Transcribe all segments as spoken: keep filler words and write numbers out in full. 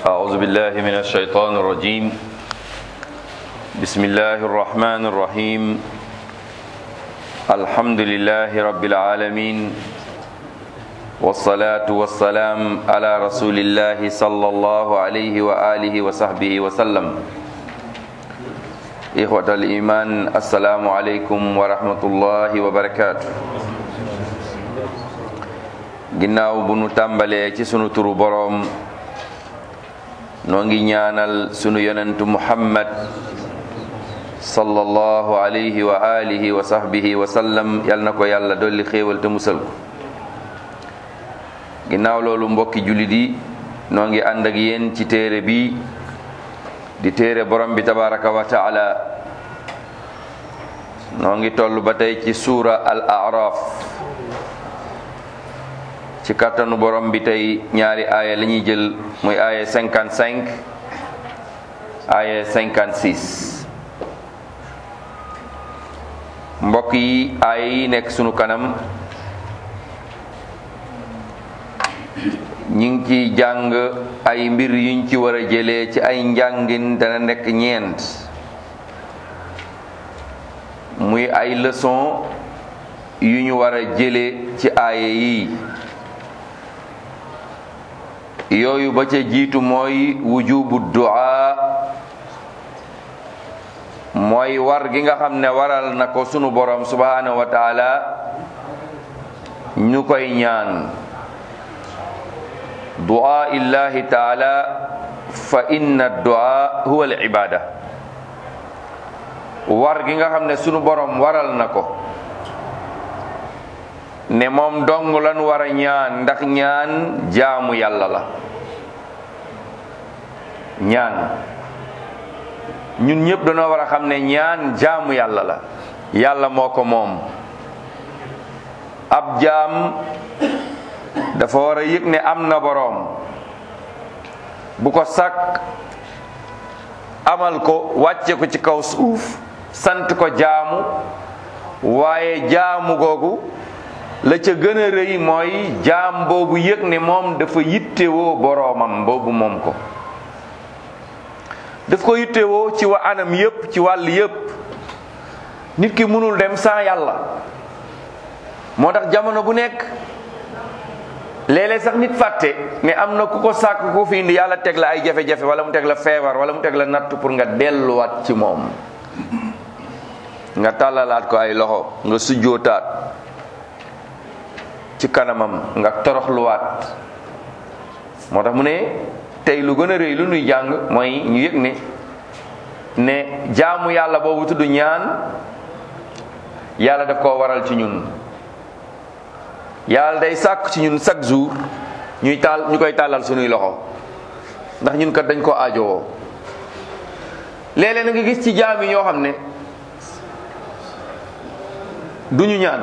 أعوذ بالله من الشيطان الرجيم بسم الله الرحمن الرحيم الحمد لله رب العالمين والصلاة والسلام على رسول الله صلى الله عليه وآله وصحبه وسلم إخوة الإيمان السلام عليكم ورحمة الله وبركاته ginnaaw bu nu tàmbalee ci sunu turu boroom noo ngi ñaanal sunu yonentu muhammad sallallahu alayhi wa alihi wa sahbihi wa sallam yal na ko yàlla dolli xéewal te musal ko ginnaaw loolu mbokki jullit yi noo ngi ànd ak yéen ci téere bi di téere borom bi tabaraka wa taala noo ngi toll ba tey ci suura al a'raf ci kàttanu borom bi tey ñaari aaya la ñuy jël muy aaya cinquante-cinq aaya cinquante-six mbokk yi aaya yi nekk sunu kanam ñi ngi ci jàng ay mbir yuñ ci war a jëlee ci ay njàngin dana nekk ñeent muy ay leçon yu ñu war a jëlee ci aaya yi yooyu ba ca jiitu mooy wujubu du'a mooy war gi nga xam ne waral na ko sunu borom subhanahu wa taala ñu koy ñaan du'a illahi taala fa inna du'a huwa al ibada war gi nga xam ne sunu borom waral na ko ne moom dong lan war a ñaan ndax ñaan jaamu yàlla la ñaan ñun ñëpp dañoo war a xam ne ñaan jaamu yàlla la yàlla moo ko moom ab jaam dafa war a yëg ne am na boroom bu ko sàkk amal ko wàcce ko ci kaw suuf sant ko jaamu waaye jaamu googu la ca gën a rëy mooy jaam boobu yëg ne moom dafa yittewoo boroomam boobu moom ko daf ko yittewoo ci wa anam yépp ci wàll yépp nit ki mënul dem sans yàlla moo tax jamono bu nekk léeg-léeg sax nit fàtte ne am na ku ko sàkk ku fi indi yàlla teg la ay jafe-jafe wala mu teg la feebar wala mu teg la natt pour nga delluwaat ci moom nga tàllalaat ko ay loxo nga sujjootaat ci kanamam nga toroxluwaat moo tax mu ne tey lu gën a rëy lu nuy jàng mooy ñu yëg ne ne jaamu yàlla boobu tudd ñaan yàlla daf koo waral ci ñun yàlla day sàkk ci ñun chaque jour ñuy taal ñu koy tàllal suñuy loxo ndax ñun kat dañ ko aajowoo léeg-léeg na nga gis ci jaam yi ñoo xam ne duñu ñaan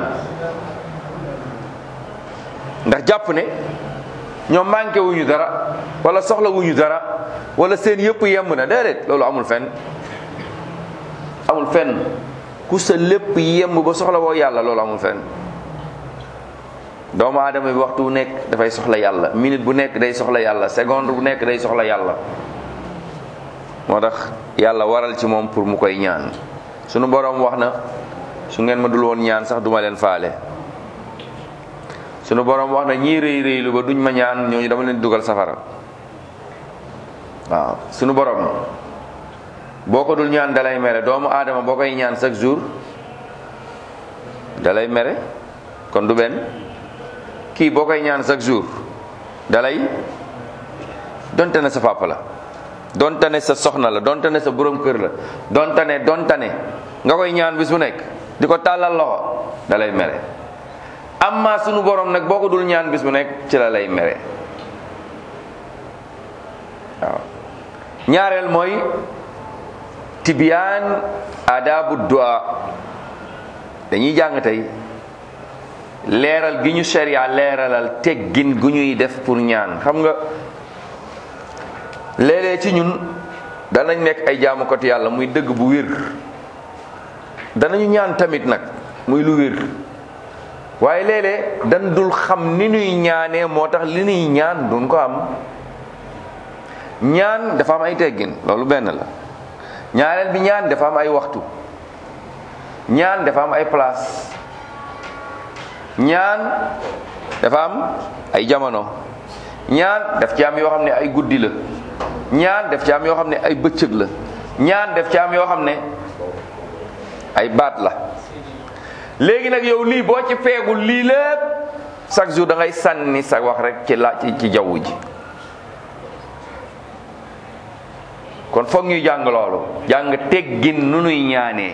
ndax jàpp ne ñoom manqué wuñu dara wala soxla wuñu dara wala seen yëpp yemb na déedéet loolu amul fenn amul fenn ku sa lépp yemb ba soxla woo yàlla loolu amul fenn doomu aadama bi waxtu bu nekk dafay soxla yàlla minute bu nekk day soxla yàlla seconde bu nekk day soxla yàlla moo tax yàlla waral ci moom pour mu koy ñaan sunu boroom wax na su ngeen ma dul woon ñaan sax duma leen faale sunu borom wax na ñii rëy rëylu ba duñ ma ñaan ñooñu dama leen dugal safara waaw sunu borom boo ko dul ñaan dalay mere doomu aadama boo koy ñaan chaque jour dalay mere kon du benn kii boo koy ñaan chaque jour dalay donte ne sa papa la donte ne sa soxna la donte ne sa borom kër la donte ne donte ne nga koy ñaan bis bu nekk di ko tàllal loxo dalay mere amma sunu borom nag boo ko dul ñaan bis bu nekk ci la lay mere waaw ñaareel mooy tibyaan adabu du'a dañuy jàng tey leeral gi ñu sharia leeralal teggin gu ñuy def pour ñaan xam nga léeg-léeg ci ñun danañ nekk ay jaamukatu yàlla muy dëgg bu wér danañu ñaan tamit nag muy lu wér waaye léeg-léeg dañ dul xam ni ñuy ñaanee moo tax li ñuy ñaan duñ ko am ñaan dafa am ay teggin, loolu benn la. ñaareel bi ñaan dafa am ay waxtu, ñaan dafa am ay place, ñaan dafa am ay jamono, ñaan daf ci am yoo xam ne ay guddi la, ñaan daf ci am yoo xam ne ay bëccëg la, ñaan daf ci am yoo xam ne ay baat la. léegi nag yow lii boo ci feegul lii lépp chaque jour da ngay sànni sa wax rek ci la ci ci jaww ji. kon foog ñuy jàng loolu, jàng teggin nu nuy ñaanee,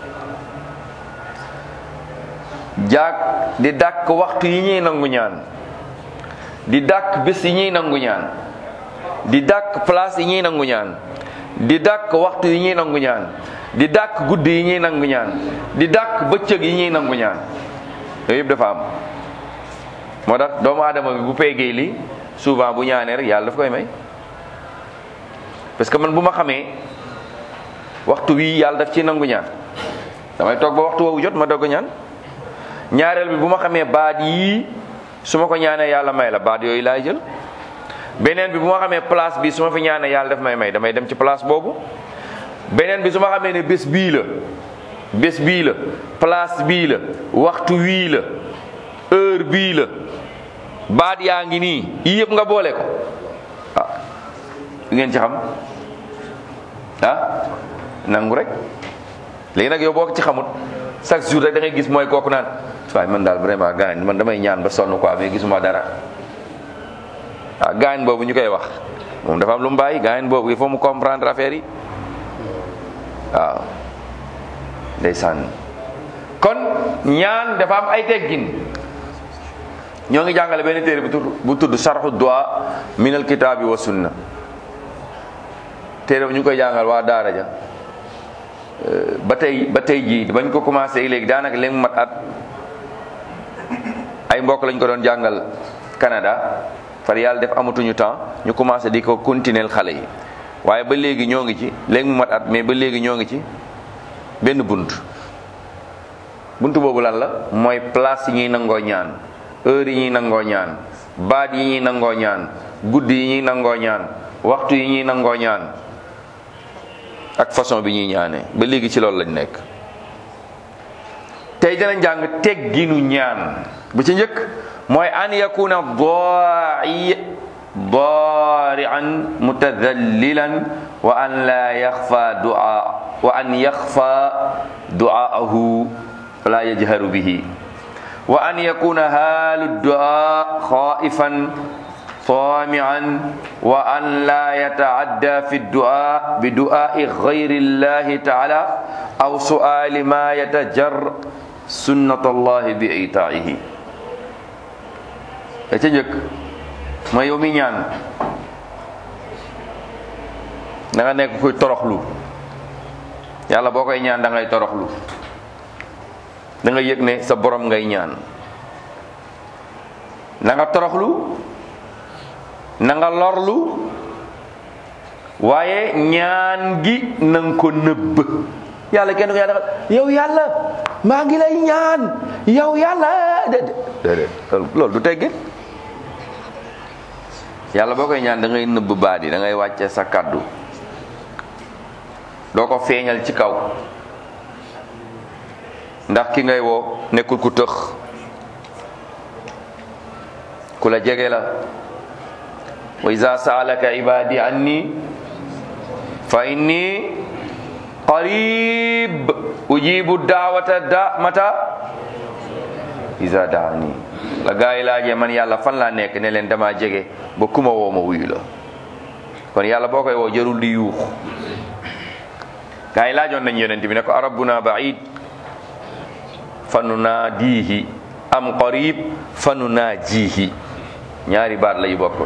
jaag di dàkk waxtu yi ñuy nangu ñaan, di dàkk bés yi ñuy nangu ñaan, di dàkk place yi ñuy nangu ñaan, di dàkk waxtu yi ñuy nangu ñaan, di dàkk guddi yi ñuy nangu ñaan, di dàkk bëccëg yi ñuy nangu ñaan. yooyu yëpp dafa am. moo tax doomu aadama bi bu peegee li souvent bu ñaanee rek yàlla daf koy may. parce que man bu ma xamee waxtu wi yàlla daf ci nangu ñaan, damay toog ba waxtu woowu jot ma dogg ñaan. ñaareel bi bu ma xamee baat yii su ma ko ñaanee yàlla may la, baat yooyu laay jël. beneen bi bu ma xamee place bi su ma fi ñaanee yàlla daf may may, damay dem ci place boobu. beneen bi su ma xamee ne bés bii la bés bii la place bii la waxtu wii la heure bii la baat yaa ngi nii yii yëpp nga boole ko ah ngeen ci xam ah nangu rek. léegi nag yow boo ko ci xamut chaque jour rek da ngay gis mooy kooku naan waaye man daal vraiment gaañ man damay ñaan ba sonn quoi mais gisuma dara. ah gaañ boobu ñu koy wax moom dafa am lu mu bàyyi, gaañ boobu il faut mu comprendre affaire yi. waaw ndeysaan. kon ñaan dafa am ay teggin. ñoo ngi jàngale benn téere bu tudd bu tudd sarxu du'a min al kitaabi wa sunna. téere bu ñu koy jàngal waa daara ja ba tey ba tey jii bañ ko commencé léegi daanaka léegi mu mat at. ay mbokk lañ ko doon jàngal Canada far yàlla def amatuñu temps ñu commencé di ko continuer xale yi. waaye ba léegi ñoo ngi ci léegi mu mat at mais ba léegi ñoo ngi ci benn bunt bunt boobu lan la mooy place yi ñuy nangoo ñaan, heure yi ñuy nangoo ñaan, baat yi ñuy nangoo ñaan, guddi yi ñuy nangoo ñaan, waxtu yi ñuy nangoo ñaan ak façon bi ñuy ñaanee. ba léegi ci loolu lañ nekk. tey danañ jàng tegginu ñaan. bu ci njëkk mooy an yakuna da'i daari'an mutadallilan wa an la yaxfa du'a wa an yaxfa du'aahu la yajharu bihi wa an yakuna haalu du'a xaa'ifan taami'an wa an la yata'adda fi du'a bi du'aa'i ghayri llahi ta'ala aw su'aali ma yatajar sunnatallahi bi itaa'ihi. ca njëkk mooy yow mi ñaan da nga nekk kuy toroxlu. yàlla boo koy ñaan da ngay toroxlu, da nga yëg ne sa borom ngay ñaan. na nga toroxlu, na nga lorlu, waaye ñaan gi na nga ko nëbb. yàlla kenn ko yaa defal yow yàlla maa ngi lay ñaan yow yàlla déedéet déedéet loolu du teggin. yàlla boo koy ñaan da ngay nëbb baat yi, da ngay wàcce sa kàddu, doo ko feeñal ci kaw. ndax ki ngay woo nekkul ku tëx, ku la jege la. wa iza sa'alaka ibadi anni fa inni qarib ujibu da'wata da mata iza da'ani. la gaa yi laajee man yàlla fan laa nekk ne leen dama jege ba kuma woo ma wuyu la. kon yàlla boo koy woo jarul di yuux. gaa yi laajoon nañ yonent bi ne ko arabbuna ba'id fanunaadihi am qarib fanunaajihi. ñaari baat la yu bokkul.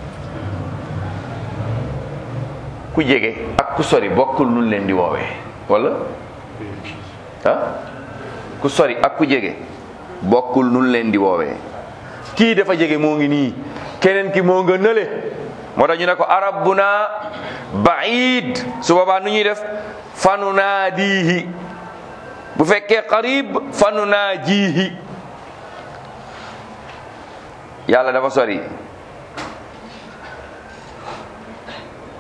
ku jege ak ku sori bokkul nun leen di woowee wala ah ku sori ak ku jege bokkul nun leen di woowee. kii dafa jege moo ngi nii, keneen ki moo nga nële. moo tax ñu ne ko arabbuna ba'id. su boobaa nu ñuy def fanunaadihi. bu fekkee qarib fanunaajihi. yàlla dafa sori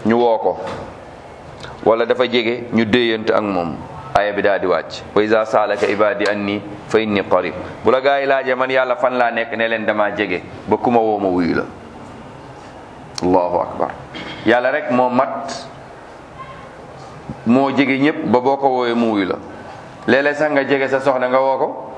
ñu woo ko wala dafa jege ñu déyante ak moom aya bi daal di wàcc wa iza saalaka ibadi anni fa inni qarib bu la gaa yi laajee man yàlla fan laa nekk ne leen dama jege ba ku ma woo ma wuyu la allahu akbar yàlla rek moo mat moo jege ñëpp ba boo ko woowee mu wuyu la léeg-léeg sax nga jege sa soxna nga woo ko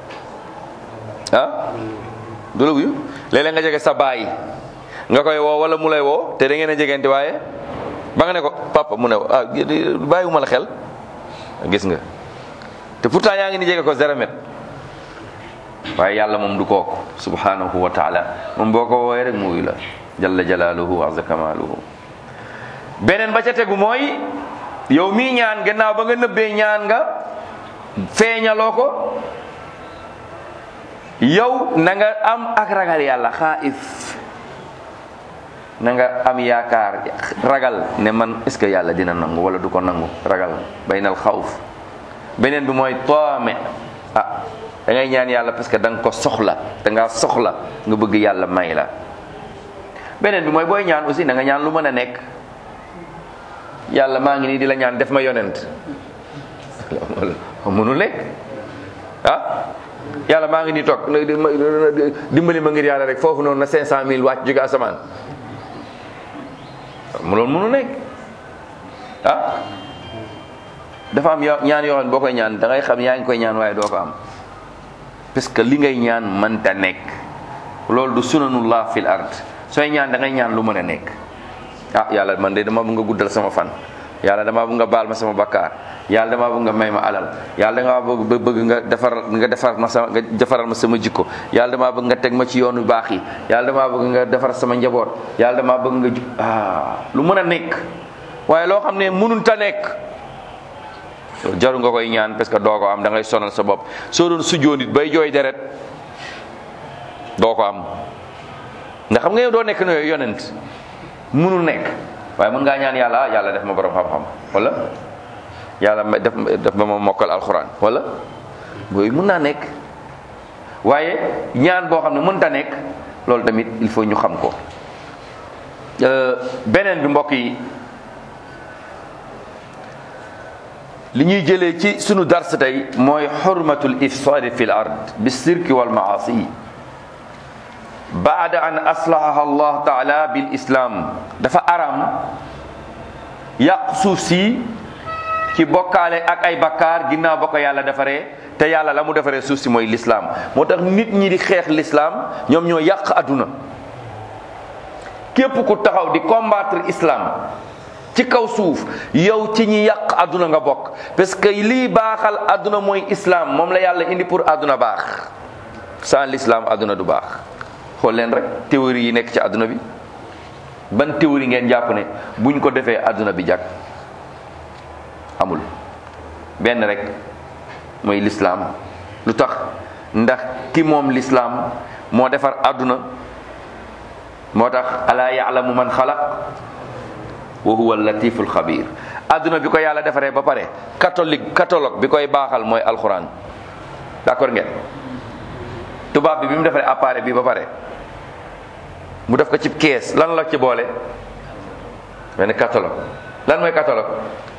ah du la wuyu léeg-léeg nga jege sa baay nga koy woo wala mu lay woo te da ngeen a jegente waaye ba nga ne ko papa mu ne ah bàyyiwuma la xel gis nga te pourtant yaa ngi ni jege ko zéro mètre waaye yàlla moom du kooku subhanahu wa taala moom boo ko woowee rek mu wuyu la jalla jalaaluhu wa azza kamaaluhu beneen ba ca tegu mooy yow mii ñaan gannaaw ba nga nëbbee ñaan nga feeñaloo ko yow na nga am ak ragal yàlla xaif na nga am yaakaar ragal ne man est-ce que yàlla dina nangu wala du ko nangu ragal baynal xawf beneen bi mooy toome ah da ngay ñaan yàlla parce que da nga ko soxla da ngaa soxla nga bëgg yàlla may la beneen bi mooy booy ñaan aussi na nga ñaan lu mën a nekk yàlla maa ngi nii di la ñaan def ma yonent mënul nekk ah yàlla maa ngi nii toog dimbali ma ngir yàlla rek foofu noonu na cinq cent mille wàcc jóge asamaan loolu mënul nekk ah dafa am ñaan yoo xam ne boo koy ñaan da ngay xam yaa ngi koy ñaan waaye doo ko am parce que li ngay ñaan mënta nekk loolu du sunanullah fil ard sooy ñaan da ngay ñaan lu mën a nekk ah yàlla man de dama bëgg nga guddal sama fan yàlla dama bëgg nga baal ma sama bakkaar yàlla dama bëgg nga may ma alal yàlla dama bëgg bëgg nga defar nga defar ma sama nga defaral ma sama jikko yàlla dama bëgg nga teg ma ci yoonu baax yi yàlla dama bëgg nga defar sama njaboot yàlla dama bëgg nga ju ah lu mën a nekk waaye loo xam ne mënul ta nekk jaru nga koy ñaan parce que doo ko am da ngay sonal sa bopp soo doon sujjóot nit bay jooy deret doo ko am ndax xam nga yow doo nekk ne yonent mënul nekk waaye mën ngaa ñaan yàlla yàlla def ma borom xam-xam wala yàlla def def ma ma mokkal alxuraan wala booy mën naa nekk waaye ñaan boo xam ne mënta nekk loolu tamit il faut ñu xam ko beneen bi mbokk yi li ñuy jëlee ci sunu dars tey mooy xurmatul ifsaadi fi l ard bi sirki wal maasi baada an aslahaha allah taala bil islam dafa aram yàq suuf si ci bokkaale ak ay bakkaar ginnaaw ba ko yàlla defaree te yàlla la mu defaree suuf si mooy l'islam moo tax nit ñi di xeex l'islam ñoom ñoo yàq adduna képp ku taxaw di combattre islam ci kaw suuf yow ci ñi yàq adduna nga bokk parce que lii baaxal adduna mooy islam moom la yàlla indi pour adduna baax sans l'islam adduna du baax xool leen rek théorie yi nekk ci adduna bi ban théorie ngeen jàpp ne buñ ko defee adduna bi jàkk amul benn rek mooy l'islam lu tax ndax ki moom l'islam moo defar adduna moo tax alaa ya'lamu man xalaq wa huwa latiful xabir adduna bi ko yàlla defaree ba pare catholique catholique bi koy baaxal mooy alxuraan d'accord ngeen tubaab bi bi mu defaree appareil bi ba pare mu def ko ci kees lan la ci boole benn catalogue lan mooy catalogue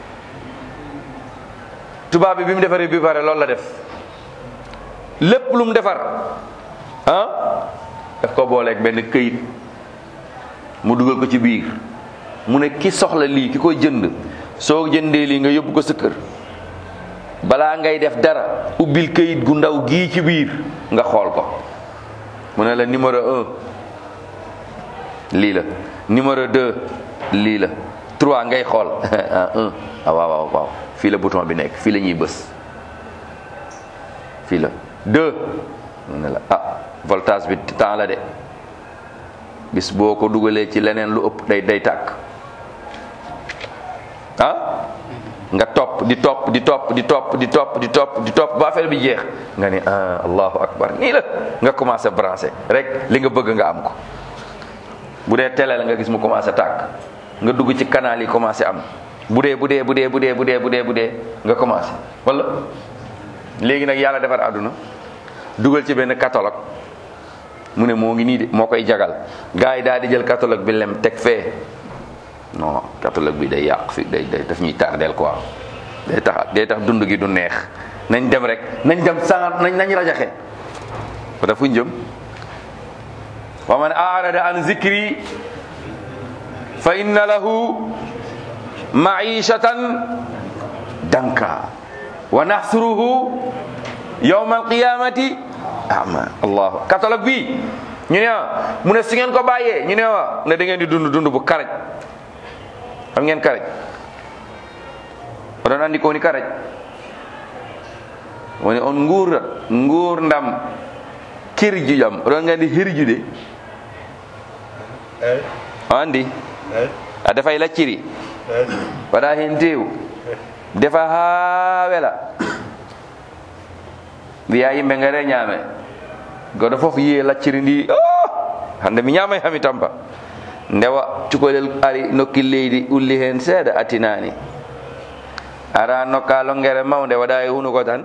tubaab bi bi mu defaree bi ba pare loolu la def lépp lu mu defar ah daf ko booleeg benn këyit mu dugal ko ci biir mu ne ki soxla lii ki koy jënd soo jëndee lii nga yóbbu ko sa kër balaa ngay def dara ubbil këyit gu ndaw gii ci biir nga xool ko mu ne la numéro un lii la numéro deux lii la trois ngay xool ah un ah waaw waaw waaw fii la bouton bi nekk fii la ñuy bës fii la deux mu ne la ah voltage bi temps la de bis boo ko dugalee ci leneen lu ëpp day day tàkk ah nga topp di topp di topp di topp di topp di topp di topp ba affaire bi jeex nga ne ah allahu akbar nii la nga commencé branché rek li nga bëgg nga am ko bu dee télé la nga gis mu commencé tàkk nga dugg ci canal yi commencé am bu dee bu dee bu dee bu dee bu dee bu dee bu dee nga commencé wala léegi nag yàlla defar àdduna dugal ci benn catalogue mu ne moo ngi nii de moo koy jagal gars yi daal di jël catalogue bi lem teg fee non catholique bi day yàq fi day day daf ñuy tardeel quoi day tax day tax dund gi du neex nañ dem rek nañ dem sang nañ nañ rajaxe ko daf fuñ jëm wa man a'rada an zikri fa inna lahu ma'ishatan danka wa nahsuruhu yawma alqiyamati a'ma. allah catholique bi ñu ne mu ne su ngeen ko bàyyee ñu ne wa ne da ngeen di dund dund bu karaj xam ngeen karaj o ɗon andi ko woni karaj woni on nguurda nguurdam kirjujam oɗon gandi hirjude o andi a defa e lacciri waɗa hen tew defa ha wela wiya yimɓe ngare ñaame goɗo foof yiye lacciri ndi oh! hande mi ñamay hami tampa ndewa cukalel ari nokki leydi ulli hen seeɗa attinani ara nokka longere mawde waɗa e hunuko tan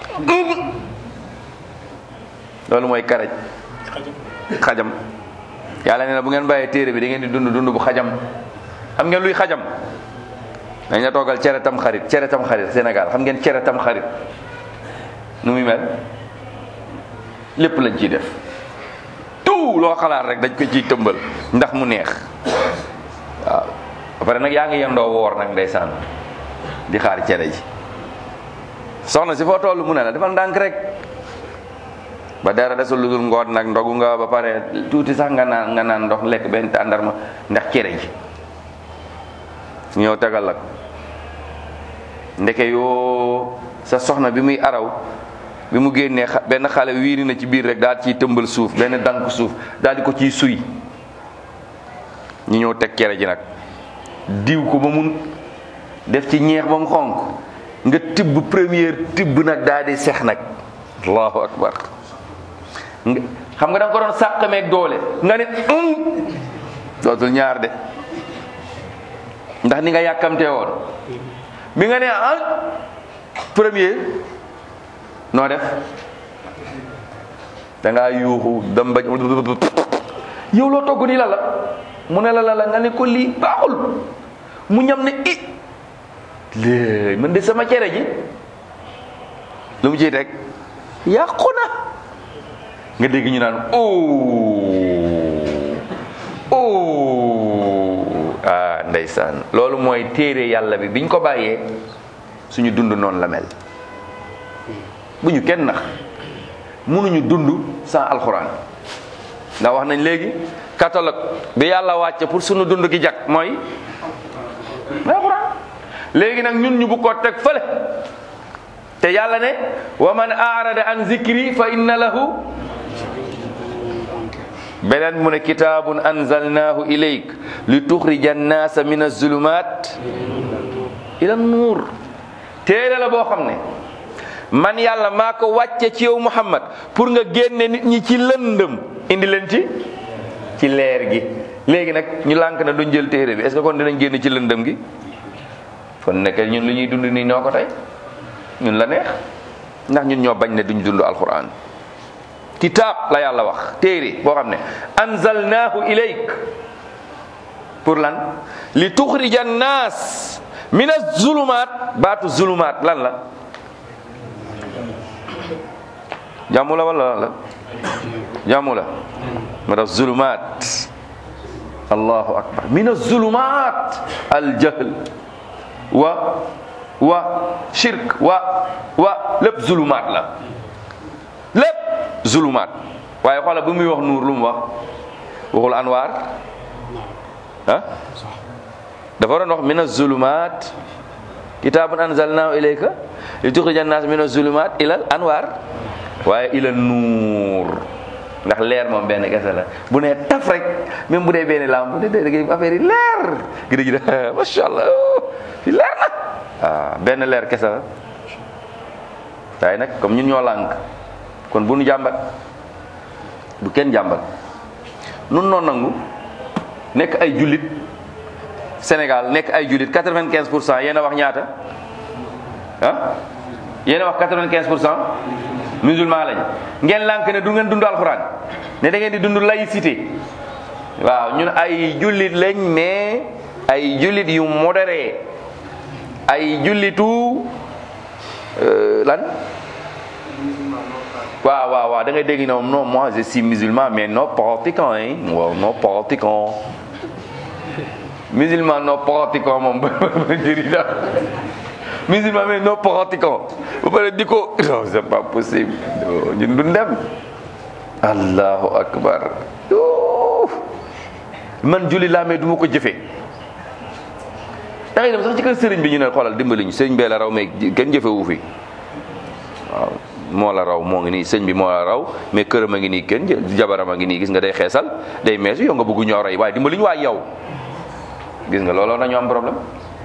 loolu mooy karaj xajam yàlla nee na bu ngeen bàyyee téere bi da ngeen di dund dund bu xajam xam ngeen luy xajam dañ la toogal cere tam xarit cere tam xarit Sénégal xam ngeen cere tam xarit nu muy mel lépp lañ ciy def tout loo xalaat rek dañ ko ciy tëmbal ndax mu neex waaw ba pare nag yaa ngi yendoo woor nag ndeysaan di xaar cere ji soxna si foo toll mu ne la defal ndànk rek ba dara desul lu dul ngoot nag ndogu nga ba pare tuuti sax nga naan nga naan ndox lekk benn tàndarma ndax cere ji ñëw tegal la ndeke yoo sa soxna bi muy araw bi mu génnee benn xale wiiri na ci biir rek daal ciy tëmbal suuf benn dank suuf daal di ko ciy suy ñu ñëw teg cere ji nag diw ko ba mun def ci ñeex ba mu xonk nga tibb première tibb nag daal di sex nag allahu akbar xam nga da nga ko doon sàqameeg doole nga ne um dootul ñaar de ndax ni nga yàkkamtee woon bi nga ne ah premier noo def da ngaa yuuxu dam bañ yow loo togg nii la la mu ne la la la nga ne ko lii baaxul mu ñam ne i léegi man de sama cere ji lu mu ciy teg yàqu na nga dégg ñu naan oh oh ah ndeysaan loolu mooy téere yàlla bi biñ ko bàyyee suñu dund noonu la mel bu ñu kenn nax mënuñu dund sans alxuraan ndax wax nañ léegi catholique bi yàlla wàcce pour suñu dund gi jag mooy alxuraan léegi nag ñun ñu bu ko teg fële te yàlla ne wa man aarada an zikri fa inna lahu beneen mu ne kitaabun anzalnaahu ilayk li tuxrija annaasa min azulumat ila nuur téere la boo xam ne man yàlla maa ko wàcce ci yow Muhammad pour nga génne nit ñi ci lëndëm indi leen ci ci leer gi léegi nag ñu lànk na duñ jël téere bi est-ce que kon dinañ génn ci lëndëm gi kon nekk ñun lu ñuy dund nii ñoo ko tey ñun la neex ndax ñun ñoo bañ ne duñ dund alquran kitaab la yàlla wax téere boo xam ne anzalnaahu ilayk pour lan li tuxrija annaas min az-zulumaat baatu zulumaat lan la jàmmu la wala lan la jàmmu la ma daf zulumaat allahu akbar min az-zulumaat al-jahl wa wa shirk wa wa lépp zulumaat la lépp zulumaat waaye xoola bu muy wax nuur lu mu wax waxul anwaar ah dafa doon wax min az-zulumaat kitaabun anzalnaahu ilayka li tuxrija an-naas min az-zulumaat ilal anwaar waaye ilal nuur ndax leer moom benn kese la bu nee taf rek même bu dee benn lampe bu dee dégg affaire yi leer gi dégg de macha allah fi leer na ah benn leer kese la waaye nag comme ñun ñoo lànk kon bu nu jàmbat bu kenn jàmbat nun noo nangu nekk ay jullit Sénégal nekk ay jullit quatre-vingt-quinze pour cent yéen a wax ñaata ah yéen a wax quatre-vingt-quinze pour cent musulman lañ ngeen lànk ne du ngeen dund alxuraan ne da ngeen di dund laïcité waaw ñun ay jullit lañ mais ay jullit yu modéré ay jullitu lan waaw waaw waaw da ngay dégg non non moi je suis musulman mais non pratiquant hein waaw non pratiquant musulman non pratiquant moom ba jëri la musulman mais non pratiquant ba pare di ko non c'est pas possible ñun du dem allahu akbar man julli laa mais du ma ko jëfee da ngay dem sax ci kër sëriñ bi ñu ne xoolal dimbali ñu sëriñ bee la raw mais kenn jëfewu fi waaw moo la raw moo ngi nii sëñ bi moo la raw mais këram a ngi nii kenn jabaram a ngi nii gis nga day xeesal day meesu yow nga bëgg ñoo rey waaye dimbali ñu waay yow gis nga looloo nañu am problème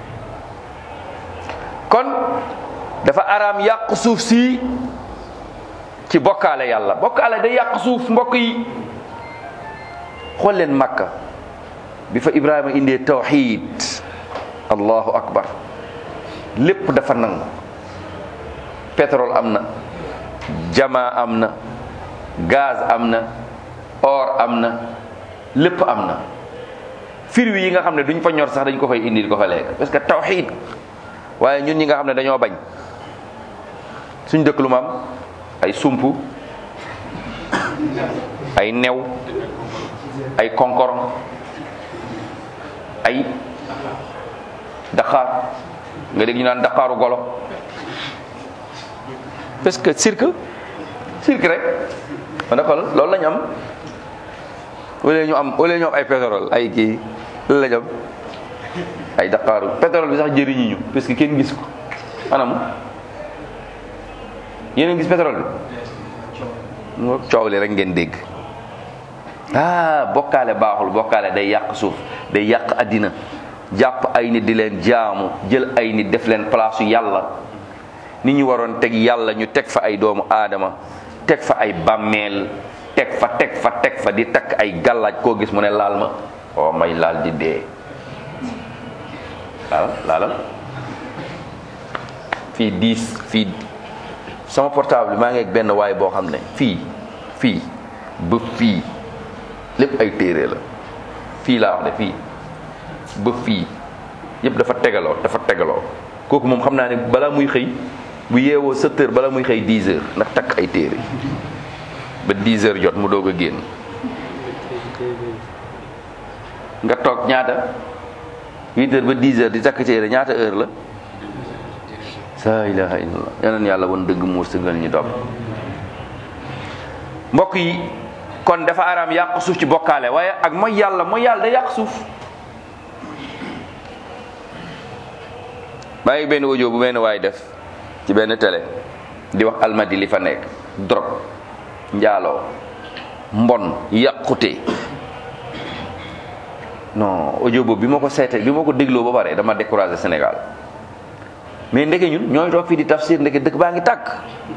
kon dafa araam yàq suuf si ci bokkaale yàlla bokkaale day yàq suuf mbokk yi xool leen Makka bi fa Ibrahima indee tawxiid allahu akbar lépp dafa nangu pétrole am na jama am na gaz am na or am na lépp am na firwi yi nga xam ne duñ fa ñor sax dañ ko fay indi di ko fa lekk parce que tawxiid waaye ñun ñi nga xam ne dañoo bañ suñ dëkk lu ma am ay sump ay new ay konkorom ay daqaar nga dégg ñu naan daqaaru golo parce que cirque cirque rek man da xool loolu lañu am wala ñu am wala ñu am ay pétrole ay kii loolu lañu am ay daqaaru pétrole bi sax jëriñu ñu parce que kenn gis ko anam yéen a gis pétrole bi coow li rek ngeen dégg ah bokkaale baaxul bokkaale day yàq suuf day yàq àddina jàpp ay nit di leen jaamu jël ay nit def leen place yu yàlla nit ñu waroon teg yàlla ñu teg fa ay doomu aadama teg fa ay bàmmeel teg fa teg fa teg fa di takk ay gàllaaj koo gis mu ne laal ma oo may laal di dee laal laalal fii dix fii sama portable maa ngi ak benn waay boo xam ne fii fii ba fii lépp ay téere la fii laa wax de fii ba fii yëpp dafa tegaloo dafa tegaloo kooku moom xam naa ne balaa muy xëy bu yeewoo sept heures balaa muy xëy dix heures ndax takk ay téere ba dix heures jot mu doog a génn nga toog ñaata huit heures ba dix heures di takk téere ñaata heure la la ilaha illallah yeneen yàlla woon dëgg muur sëngal ñu doom mbokk yi kon dafa araam yàq suuf ci bokkaale waaye ak mooy yàlla mooy yàlla da yàq suuf maa ngi benn audio bu benn waay def ci benn télé di wax almadi li fa nekk drogue njaaloo mbon yàqute non audio boobu bi ma ko seetee bi ma ko dégloo ba pare dama découragé Sénégal mais ndeke ñun ñooy toog fii di tafsir ndeke dëkk baa ngi tàkk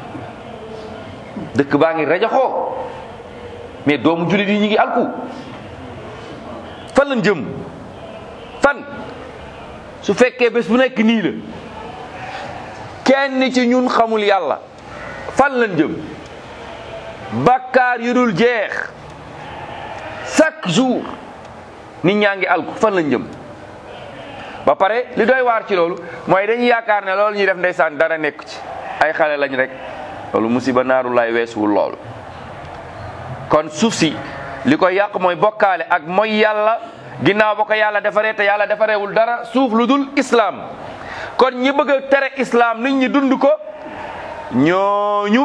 dëkk baa ngi rajaxoo mais doomu jullit yi ñu ngi alku fan lañ jëm fan su fekkee bés bu nekk nii la kenn ci ñun xamul yàlla fan lañ jëm bakkaar yu dul jeex chaque jour nit ñaa ngi alku fan lañ jëm ba pare li doy waar ci loolu mooy dañuy yaakaar ne loolu ñuy def ndeysaan dara nekk ci ay xale lañ rek loolu musiba naaru lay weesuwul lool kon suuf si li ko yàq mooy bokkaale ak mooy yàlla ginnaaw ba ko yàlla defaree te yàlla defareewul dara suuf lu dul islam kon ñi bëgg a tere islam nit ñi dund ko ñooñu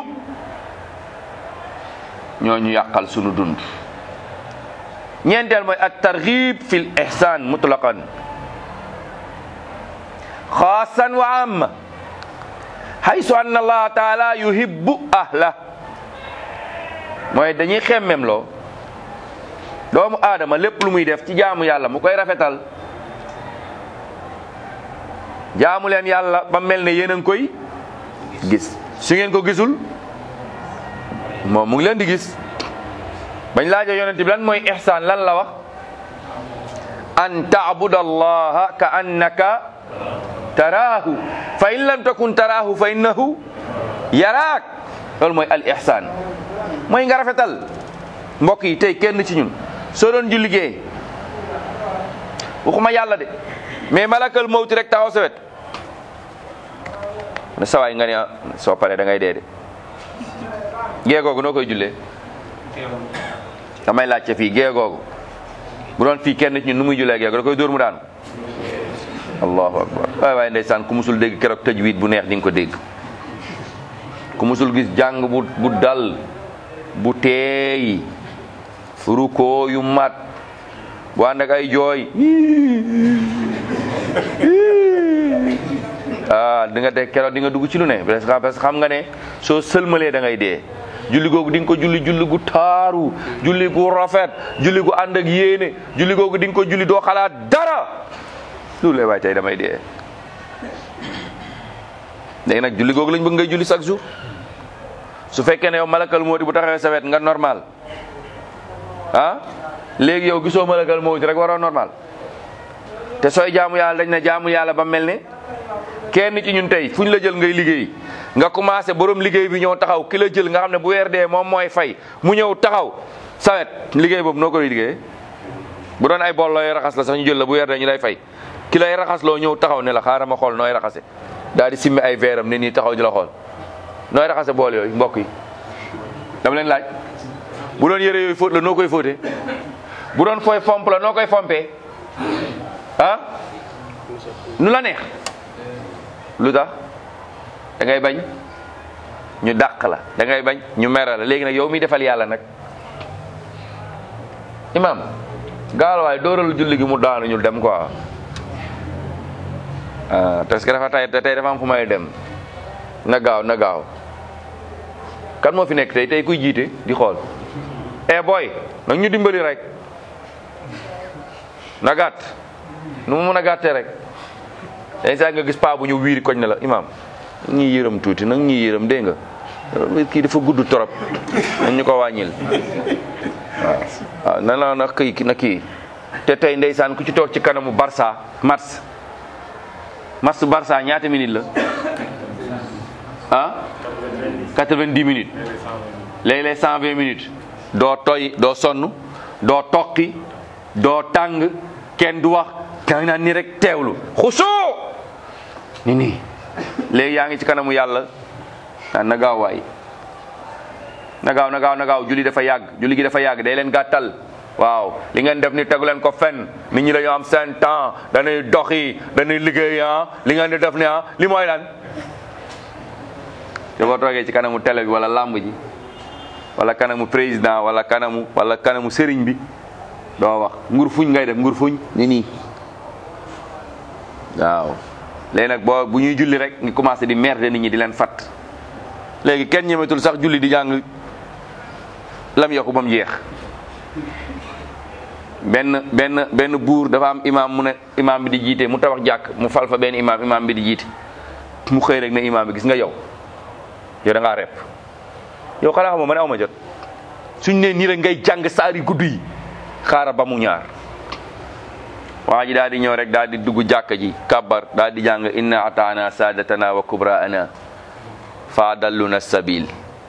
ñooñu yàqal sunu dund ñeenteel mooy at targhib fil ihsan mutlaqan xaasan wa amma haysu anna allah taala yuhibbu ahla mooy dañuy xemmem loo doomu aadama lépp lu muy def ci jaamu yàlla mu koy rafetal jaamu leen yàlla ba mel ne yéen a ngi koy gis su ngeen ko gisul moom mu ngi leen di gis bañ laajo yonent bi lan mooy ihsaan lan la wax an ta'buda allaha ka annaka taraahu fa in lam takun taraahu fa innahu yaraak loolu mooy al ihsaan mooy nga rafetal mbokk yi tey kenn ci ñun soo doon julli gee waxuma yàlla de mais malakal mawti rek taxaw sa wet ne sawaay nga ne ah soo paree da ngay dee de gée googu noo koy jullee damay laajte fii gée googu bu doon fii kenn ci ñun nu muy jullee gée googu da koy dóor mu daanu allahu akbar waay waay ndeysaan ku musul dégg keroog tajwid bu neex di nga ko dégg ku musul gis jàng bu bu dal bu teey ruko yu mat bu ànd ak ay jooy ah di nga dégg keroog di nga dugg ci lu ne parce que xam nga ne soo sëlmalee da ngay dee julli googu di nga ko julli julli gu taaru julli gu rafet julli gu ànd ak yéene julli googu di nga ko julli doo xalaat dara loolu lay waay tey damay dee léegi nag julli googu lañ bëgg ngay julli chaque jour su fekkee ne yow malakal mawti bu taxawee sa wet nga normal ah léegi yow gisoo malakal mawti rek waroo normal te sooy jaamu yàlla dañ ne jaamu yàlla ba mel ne kenn ci ñun tey fu ñu la jël ngay liggéey nga commencé borom liggéey bi ñëw taxaw ki la jël nga xam ne bu weer dee moom mooy fay mu ñëw taxaw sa wet liggéey boobu noo koy liggéey bu doon ay bool looy raxas la sax ñu jël la bu weer dee ñu lay fay ki lay raxas loo ñëw taxaw ne la xaaral ma xool nooy raxase daal di simmi ay veeram ne nii taxaw di la xool nooy raxase bool yooyu mbokk yi dama leen laaj bu doon yére yooyu fóot la noo koy fóotee bu doon fooy fomp la noo koy fompee ah nu la neex lu tax da ngay bañ ñu dàq la da ngay bañ ñu mere la léegi nag yow mi defal yàlla nag imam gaal waaye dóoral julli gi mu daanu ñu dem quoi ah parce que dafa tay tey dafa am fu may dem na gaaw na gaaw kan moo fi nekk tey tey kuy jiite di xool eh boy nag ñu dimbali rek na gàtt nu mu mën a gàttee rek dañ saa nga gis paa bu ñu wiiri koñ na la imam ñii yërëm tuuti nag ñii yërëm dégg nga kii dafa gudd torop nañ ñu ko wàññil waaw waaw na la na kii na kii te tey ndeysaan ku ci toog ci kanamu Barça match match Barça ñaata minutes la ah quatre-vingt-dix minutes léeg-léeg cent vingt minutes doo toy doo sonn doo toqi doo tàng kenn du wax kaa naan ni rek teewlu xusoo ni nii léegi yaa ngi ci kanamu yàlla naan na gaaw waay na gaaw na gaaw na gaaw julli dafa yàgg julli gi dafa yàgg day leen gàttal waaw li ngeen def ni tegu leen ko fenn nit ñi dañoo am seen temps dañuy doxi dañuy liggéey ah li ngeen di def ni ah li mooy lan te boo toogee ci kanamu télé bi wala lamb ji wala kanamu président wala kanamu wala kanamu sëriñ bi doo wax ngur fuñ ngay def ngur fuñ ni nii waaw léegi nag boo bu ñuy julli rek ngi commencé di merde nit ñi di leen fat léegi kenn ñemetul sax julli di jàng lam yokku ba mu jeex benn benn benn buur dafa am imam mu ne imam bi di jiite mu tabax jàkk mu fal fa benn imam imam bi di jiite mu xëy rek ne imam bi gis nga yow yow da ngaa repp yow xanaa xamoo ma ne aw ma jot suñ ne nii rek ngay jàng saari gudd yi xaaral ba mu ñaar waa ji daal di ñëw rek daal di dugg jàkka ji kabbar daal di jàng inna ataana sadatana wa kubraana fa dalluna sabil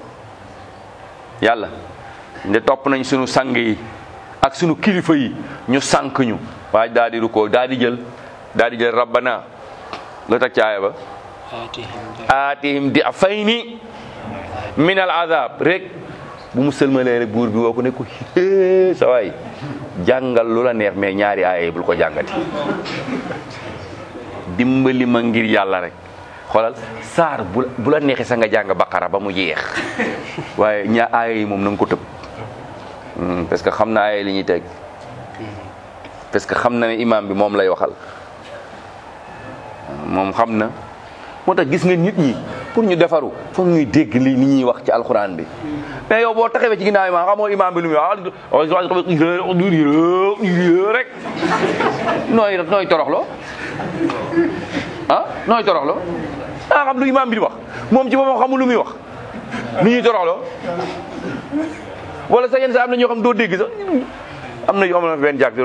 yàlla nde topp nañ sunu sang yi ak sunu kilifa yi ñu sànk ñu waa ji daal di rukkoo daal di jël daal di jël rabbana la teg caaya ba aatihim di afayni min al azab rek bu mu sëlmalee rek buur bi woo ko ne ko sa waay jàngal lu la neex mais ñaari aaya bul ko jàngati dimbali ma ngir yàlla rek xoolal saar bu bu la neexee sa nga jàng baqara ba mu jeex waaye ñaa aaya yi moom na nga ko tëb parce que xam na aaya li ñuy teg parce que xam na ne imam bi moom lay waxal moom xam na moo tax gis nga nit ñi pour ñu defaru foog ñuy dégg li ni ñuy wax ci alxuraan bi mais yow boo taxawee ci ginnaaw imaam xamoo imaam bi lu muy wax rek nooy nooy toroxloo ah nooy toroxloo ah xam lu imaam bi di wax moom ci boppam xamul lu muy wax ni ñuy toroxloo wala sa yenn sa am na ñoo xam doo dégg sax am na yu am na benn jàkk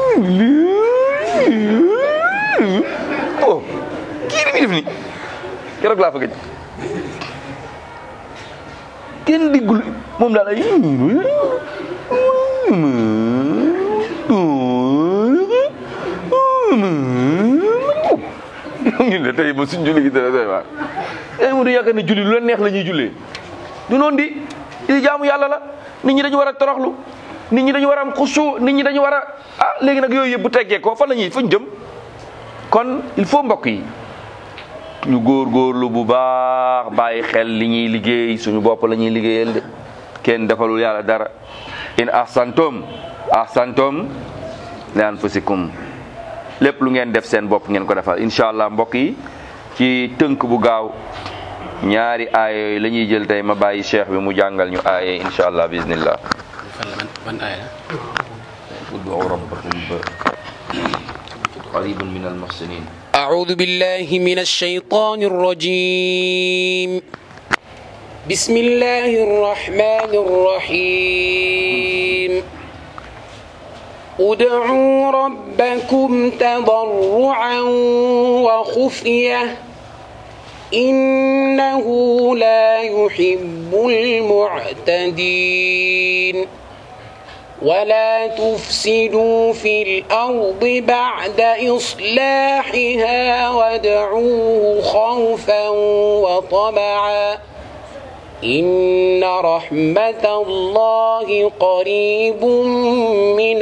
oh kii li muy def nii keroog laa fa gëj kenn diggul moom daal ay ñun de tey ba suñ julli gi dara doy waar tey mu du yaakaar ne julli lu leen neex la ñuy jullee du noonu di di jaamu yàlla la nit ñi dañu war a toroxlu nit ñi dañu war a am xusu nit ñi dañu war a ah léegi nag yooyu yëpp bu teggee ko fan la ñuy fañ jëm kon il faut mbokk yi ñu góorgóorlu bu baax bàyyi xel li ñuy liggéey suñu bopp la ñuy liggéeyal de kenn defalul yàlla dara in ahsantum ahsantum li anfusikum lépp lu ngeen def seen bopp ngeen ko defal incha allah mbokk yi ci tënk bu gaaw ñaari aaya yooyu la ñuy jël tey ma bàyyi cheikh bi mu jàngal ñu aaya incha allah bismillah ban aaya ud'u rabbakum qaribun min al-muhsinin أعوذ بالله من الشيطان الرجيم بسم الله الرحمن الرحيم ادعوا ربكم تضرعا وخفية إنه لا يحب المعتدين ولا تفسدوا في الأرض بعد إصلاحها وادعوه خوفا وطمعا إن رحمة الله قريب من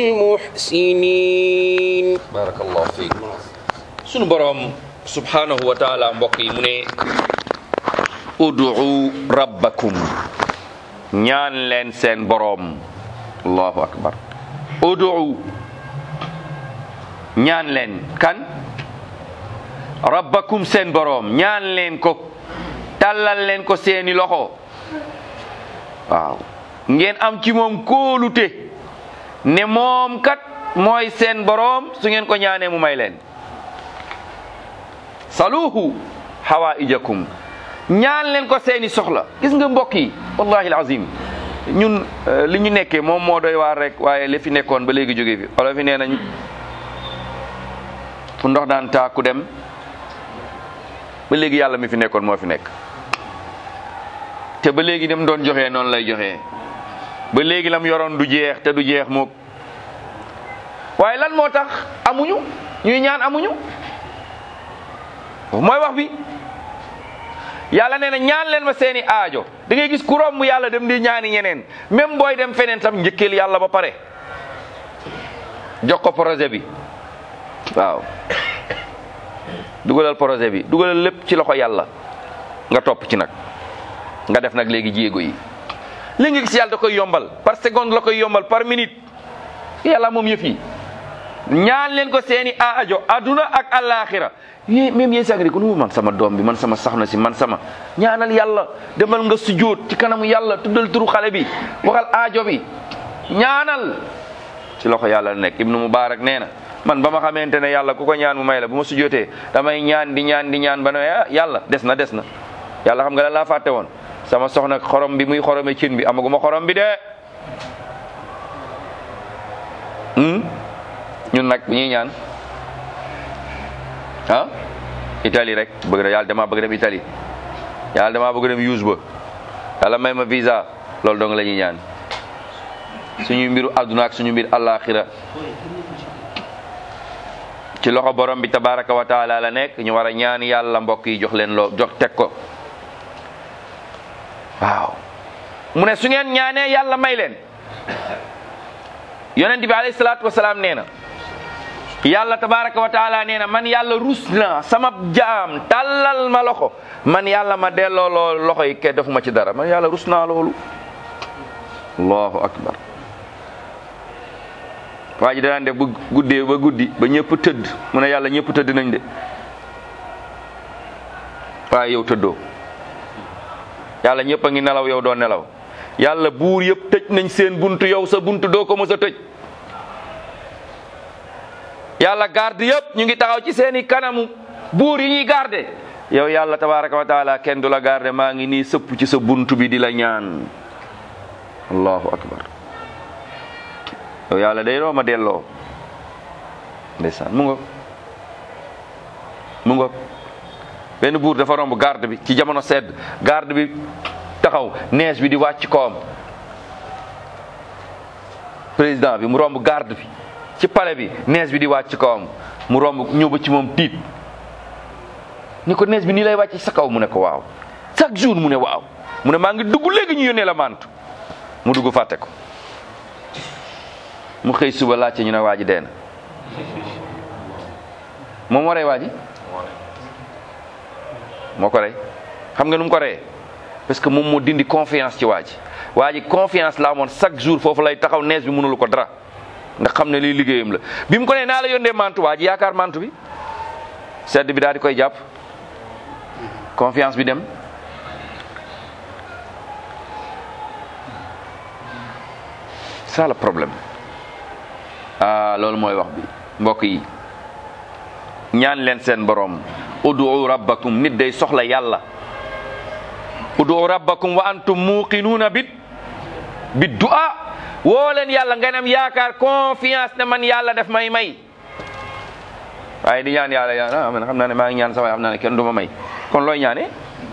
المحسنين بارك الله فيك sunu borom subhanahu wa taala mbokk yi mu ne ud'u rabbakum ñaan leen seen borom allahu akbar ud'u ñaan leen kan rabbakum seen borom ñaan leen ko tàllal leen ko seeni loxo waaw ngeen am ci moom kóolute ne moom kat mooy seen borom su ngeen ko ñaanee mu may leen saluhu hawaijakum ñaan leen ko seeni soxla gis nga mbokk yi wallahi alazim ñun li ñu nekkee moom moo doy waar rek waaye li fi nekkoon ba léegi jóge fi wala fi nee nañ fu ndox daan taa ku dem ba léegi yàlla mi fi nekkoon moo fi nekk te ba léegi dem doon joxe noonu lay joxe ba léegi lam yoroon du jeex te du jeex mook waaye lan moo tax amuñu ñuy ñaan amuñu mooy wax bi yàlla nee na ñaan leen ma seeni aajo da ngay gis ku romb yàlla dem di ñaani ñeneen même booy dem feneen tam njëkkeel yàlla ba pare jox ko projet bi waaw dugalal projet bi dugalal lépp ci loxo yàlla nga topp ci nag nga def nag léegi jéego yi li nga gis yàlla da koy yombal par seconde la koy yombal par minute yàlla moom yëf yi ñaan leen ko seeni aajo aduna ak alaxira yé même yéen sànq ko nu man sama doom bi man sama soxna si man sama ñaanal yàlla demal nga sujjóot ci kanamu yàlla tuddal turu xale bi waxal aajo bi ñaanal ci loxo yàlla la nekk Ibnu Mubarak nee na man ba ma xamante ne yàlla ku ko ñaan mu may la bu ma sujjóotee damay ñaan di ñaan di ñaan ba ne ah yàlla des na des na yàlla xam nga lan laa fàtte woon sama soxna xorom bi muy xorome cin bi amaguma xorom bi de ñun nag bu ñuy ñaan ah Italie rek bëgg na yàlla damaa bëgg dem Italie yàlla damaa bëgg dem yuus ba yàlla may ma visa loolu dong la ñuy ñaan suñu mbiru àdduna ak suñu mbir àllaaxira ci loxo borom bi tabaraka wa taala la nekk ñu war a ñaan yàlla mbokk yi jox leen loo jox teg ko waaw mu ne su ngeen ñaanee yàlla may leen yonent bi alayhi salaatu wasalaam nee na yàlla tabaraka wa taala nee na man yàlla rus na sama jaam tàllal ma loxo man yàlla ma delloo loolu loxo yi ke defuma ci dara man yàlla rus naa loolu allahu akbar waa ji danaan def bu guddee ba guddi ba ñëpp tëdd mu ne yàlla ñëpp tëdd nañ de waaye yow tëddoo yàlla ñëpp a ngi nelaw yow doo nelaw yàlla buur yëpp tëj nañ seen buntu yow sa buntu doo ko mës a tëj yàlla garde yëpp ñu ngi taxaw ci seeni kanamu buur yi ñuy garde yow yàlla tabaraka wa taala kenn du la garde maa ngi nii sëpp ci sa buntu bi di la ñaan allahu akbar yow yàlla day doo ma delloo ndeysaan mu ngo mu ngo benn buur dafa romb garde bi ci jamono sedd garde bi taxaw neige bi di wàcc koom président bi mu romb garde bi ci palais bi neige bi di wàcc koom mu romb ñëw ba ci moom tiit ni ko nees bi nii lay wàcc sa kaw mu ne ko waaw chaque jour mu ne waaw mu ne maa ngi dugg léegi ñu yónnee la mantu mu dugg fàtte ko mu xëy suba laajte ñu ne waa ji dee na moom waree waa ji moo ko rey xam nga nu mu ko reyee parce que moom moo dindi confiance ci waa ji waa ji confiance la amoon chaque jour foofu lay taxaw nees bi mënulu ko dara ndax xam ne lii liggéeyam la bi mu ko nee naa la yónnee mantu waa ji yaakaar mantu bi sedd bi daal di koy jàpp confiance bi dem ça le problème ah loolu mooy wax bi mbokk yi ñaan leen seen borom ud'u rabbakum nit day soxla yàlla ud'u rabbakum wa antum muqinuuna bit bi du'a woo leen yàlla ngeen am yaakaar confiance ne man yàlla def may may waaye di ñaan yàlla yàlla ah man xam naa ne maa ngi ñaan sama xam naa ne kenn du ma may kon looy ñaanee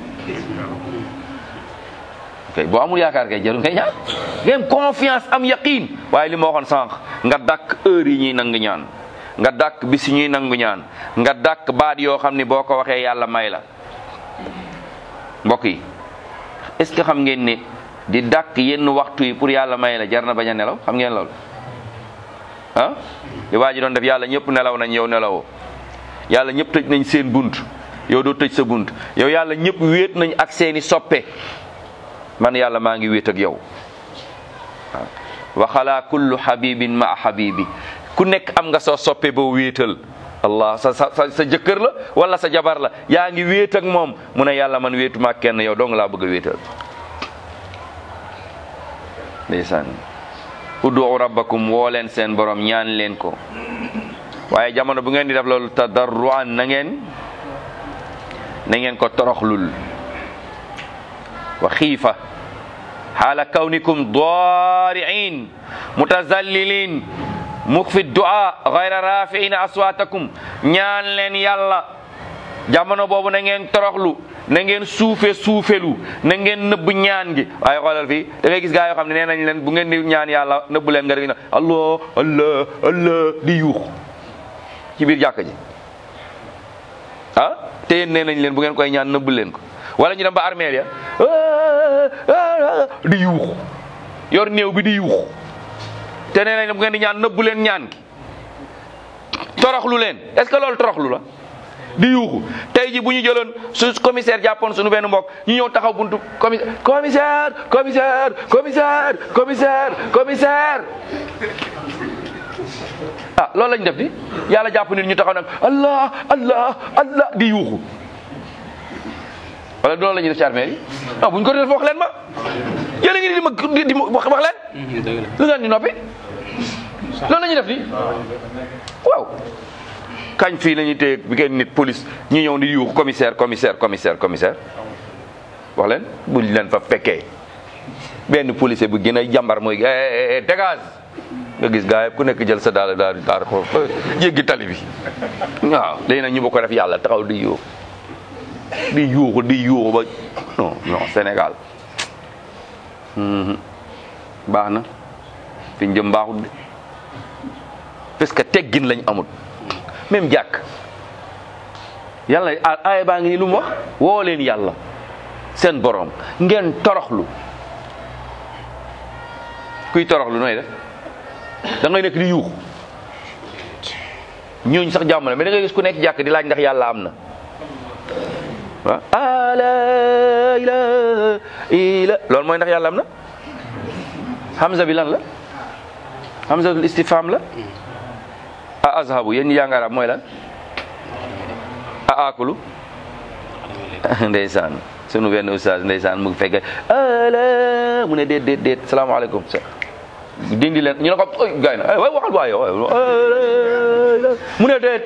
kay boo amul yaakaar kay jarul ngay ñaan ngeen confiance am yaqin waaye li ma waxoon sànq nga dàkk heure yi ñuy nangu ñaan nga dàkk bis yi ñuy nangu ñaan nga dàkk baat yoo xam ni boo ko waxee yàlla may la mbokk yi est-ce que xam ngeen ne di dàkk yenn waxtu yi pour yàlla may la jar na bañ a nelaw xam ngeen loolu ah li waa ji doon def yàlla ñëpp nelaw nañ yow nelawoo yàlla ñëpp tëj nañ seen bunt yow doo tëj sa bunt yow yàlla ñëpp wéet nañ ak seeni soppe man yàlla maa ngi wéet ak yow waaw wa xalaa kullu habibin ma habibi ku nekk am nga soo soppe boo wéetal allah sa sa sa jëkkër la wala sa jabar la yaa ngi wéet ak moom mu ne yàlla man wéetuma ak kenn yow dong laa bëgg a wéetal ndeysaan ud'u rabbakum woo leen seen borom ñaan leen ko waaye jamono bu ngeen di def loolu tadarruan na ngeen na ngeen ko toroxlul wa xiifa xaala kawnikum daari'in mutazallilin mukfi du'a gayra rafi'ina aswatakum ñaan leen yàlla jamono boobu na ngeen toroxlu na ngeen suufe suufelu na ngeen nëbb ñaan gi waaye xoolal fii da ngay gis gaa yoo xam ne nee nañ leen bu ngeen di ñaan yàlla nëbb leen nga dégg na allah allah allah di yuux ci biir jàkka ji ah te yéen nee nañ leen bu ngeen koy ñaan nëbb leen ko wala ñu dem ba armeel ya di yuux yor néew bi di yuux te nee nañ bu ngeen di ñaan nëbb leen ñaan gi toroxlu leen est-ce que loolu toroxlu la di yuuxu tey ji bu ñu jëloon su commissaire jàppoon suñu benn mbokk ñu ñëw taxaw buntu commissaire commissaire commissaire commissaire commissaire commissaire ah loolu lañ def di yàlla jàpp nit ñu taxaw nag allah allah allah di yuuxu wala loolu la ñuy def ci armée yi ah bu ñu ko def wax leen ma yéen a ngi di ma di ma wax leen lu ngeen di noppi loolu la ñuy def di waaw kañ fii la ñuy téye bi kenn nit police ñu ñëw di yuuxu commissaire commissaire commissaire commissaire wax leen buñ leen fa fekkee benn policier bu gën a jàmbar mooy dégage nga gis gaa yëpp ku nekk jël sa daal daal daal ko jéggi tali bi waaw léegi nag ñu ba ko def yàlla taxaw di yuuxu di yuuxu di yuuxu ba non non Sénégal baax na fi ñu jëm baaxul de parce que teggin lañ amul même jàkk yàlla aaya baa ngi ni lu mu wax woo leen yàlla seen borom ngeen toroxlu kuy toroxlu nooy def da ngay nekk di yuux ñooñu sax jàmm na mais da ngay gis ku nekk jàkk di laaj ndax yàlla am na waaw ala ila ila loolu mooy ndax yàlla am na hamza bi lan la hamzatul istifham la a azhabu yéen ñi jàng arab mooy lan a akulu ndeysaan sunu benn ustaaz ndeysaan mu fekk ala mu ne déet déet déet salaamaaleykum dindi leen ñu ne ko gaay na way waxal waay mu ne déet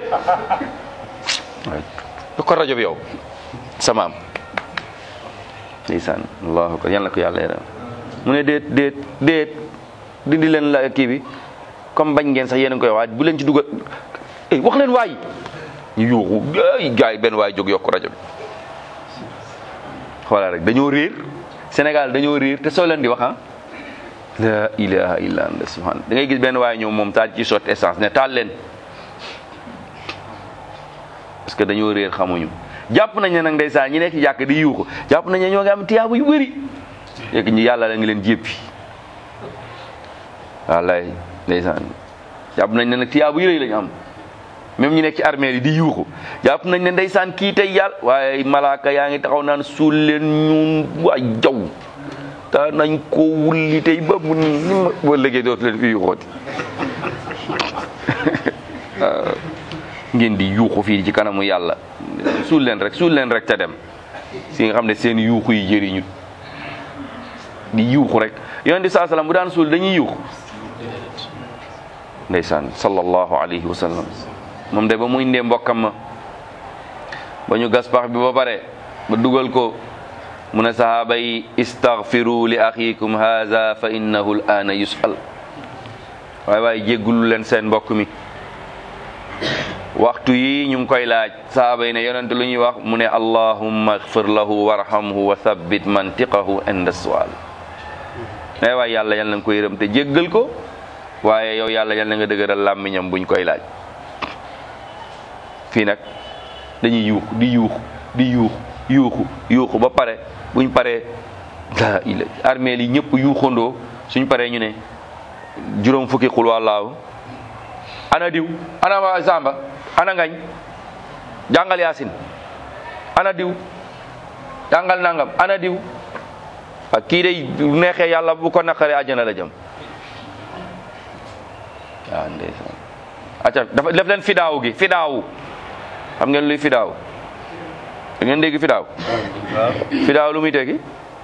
ko rajo bi yow samaam ndeysaan allahu akbar yàlla ko yàlla yaram mu ne déet déet déet dindi leen la kii bi comme bañ ngeen sax yéen a ngi koy waaj bu leen ci dugal eh wax leen waay ñu yuuxu ay gars yi benn waay jóg yokk rajo bi xoolal rek dañoo réer Sénégal dañoo réer te soo leen di wax ah la ilaha illa anta subhan da ngay gis benn waay ñëw moom taal ci sotti essence ne taal leen parce que dañoo réer xamuñu jàpp nañ ne nag ndeysaan ñi nekk ci jàkk di yuuxu jàpp nañ ne ñoo ngi am tiyaabu yu bëri léegi ñu yàlla la ngi leen jéppi wallaay ndeysaan jàpp nañ ne nag tiyaabu yu rëy lañu am même ñu nekk ci armée yi di yuuxu jàpp nañ ne ndeysaan kii tey yàlla waaye malaaka yaa ngi taxaw naan suul leen ñun waa jaw te nañ ko wulli tey ba mu ni ma ba léegi dootu leen fi yuuxooti ngeen di yuuxu fii ci kanamu yàlla suul leen rek suul leen rek te dem si nga xam ne seen yuuxu yi jëriñu di yuuxu rek yonent bi saa salaam bu daan suul dañuy yuuxu ndeysaan sallallahu alayhi wa sallam moom de ba mu indee mbokkam ma ba ñu gas pax bi ba pare ba dugal ko mu ne sahaaba yi istaghfiru li axiikum haza fa innahu al ana yusal waaye waaye jéggulu leen seen mbokk mi waxtu yi ñu ngi koy laaj sahaaba yi ne yonent lu ñuy wax mu ne allahumma ighfir lahu warhamhu wa thabbit mantiqahu inda sual ay waay yàlla yal na nga ko yërëm te jéggal ko waaye yow yàlla yal na nga dëgëral làmmiñam buñ koy laaj fii nag dañuy yuuxu di yuuxu di yuuxu yuuxu yuuxu ba pare buñ paree la ila armée li ñëpp yuuxandoo suñ paree ñu ne juróom fukki xul wallaahu ana diw ana wa samba ana ngañ jàngal yaasin ana diw jàngal nangam ana diw ak kii day neexee yàlla bu ko naqaree àjjana la jëm waaw ndeysaan acca dafa def leen fidaaw gi fidaaw xam ngeen luy fidaaw da ngeen dégg fidaaw fidaaw lu muy tekki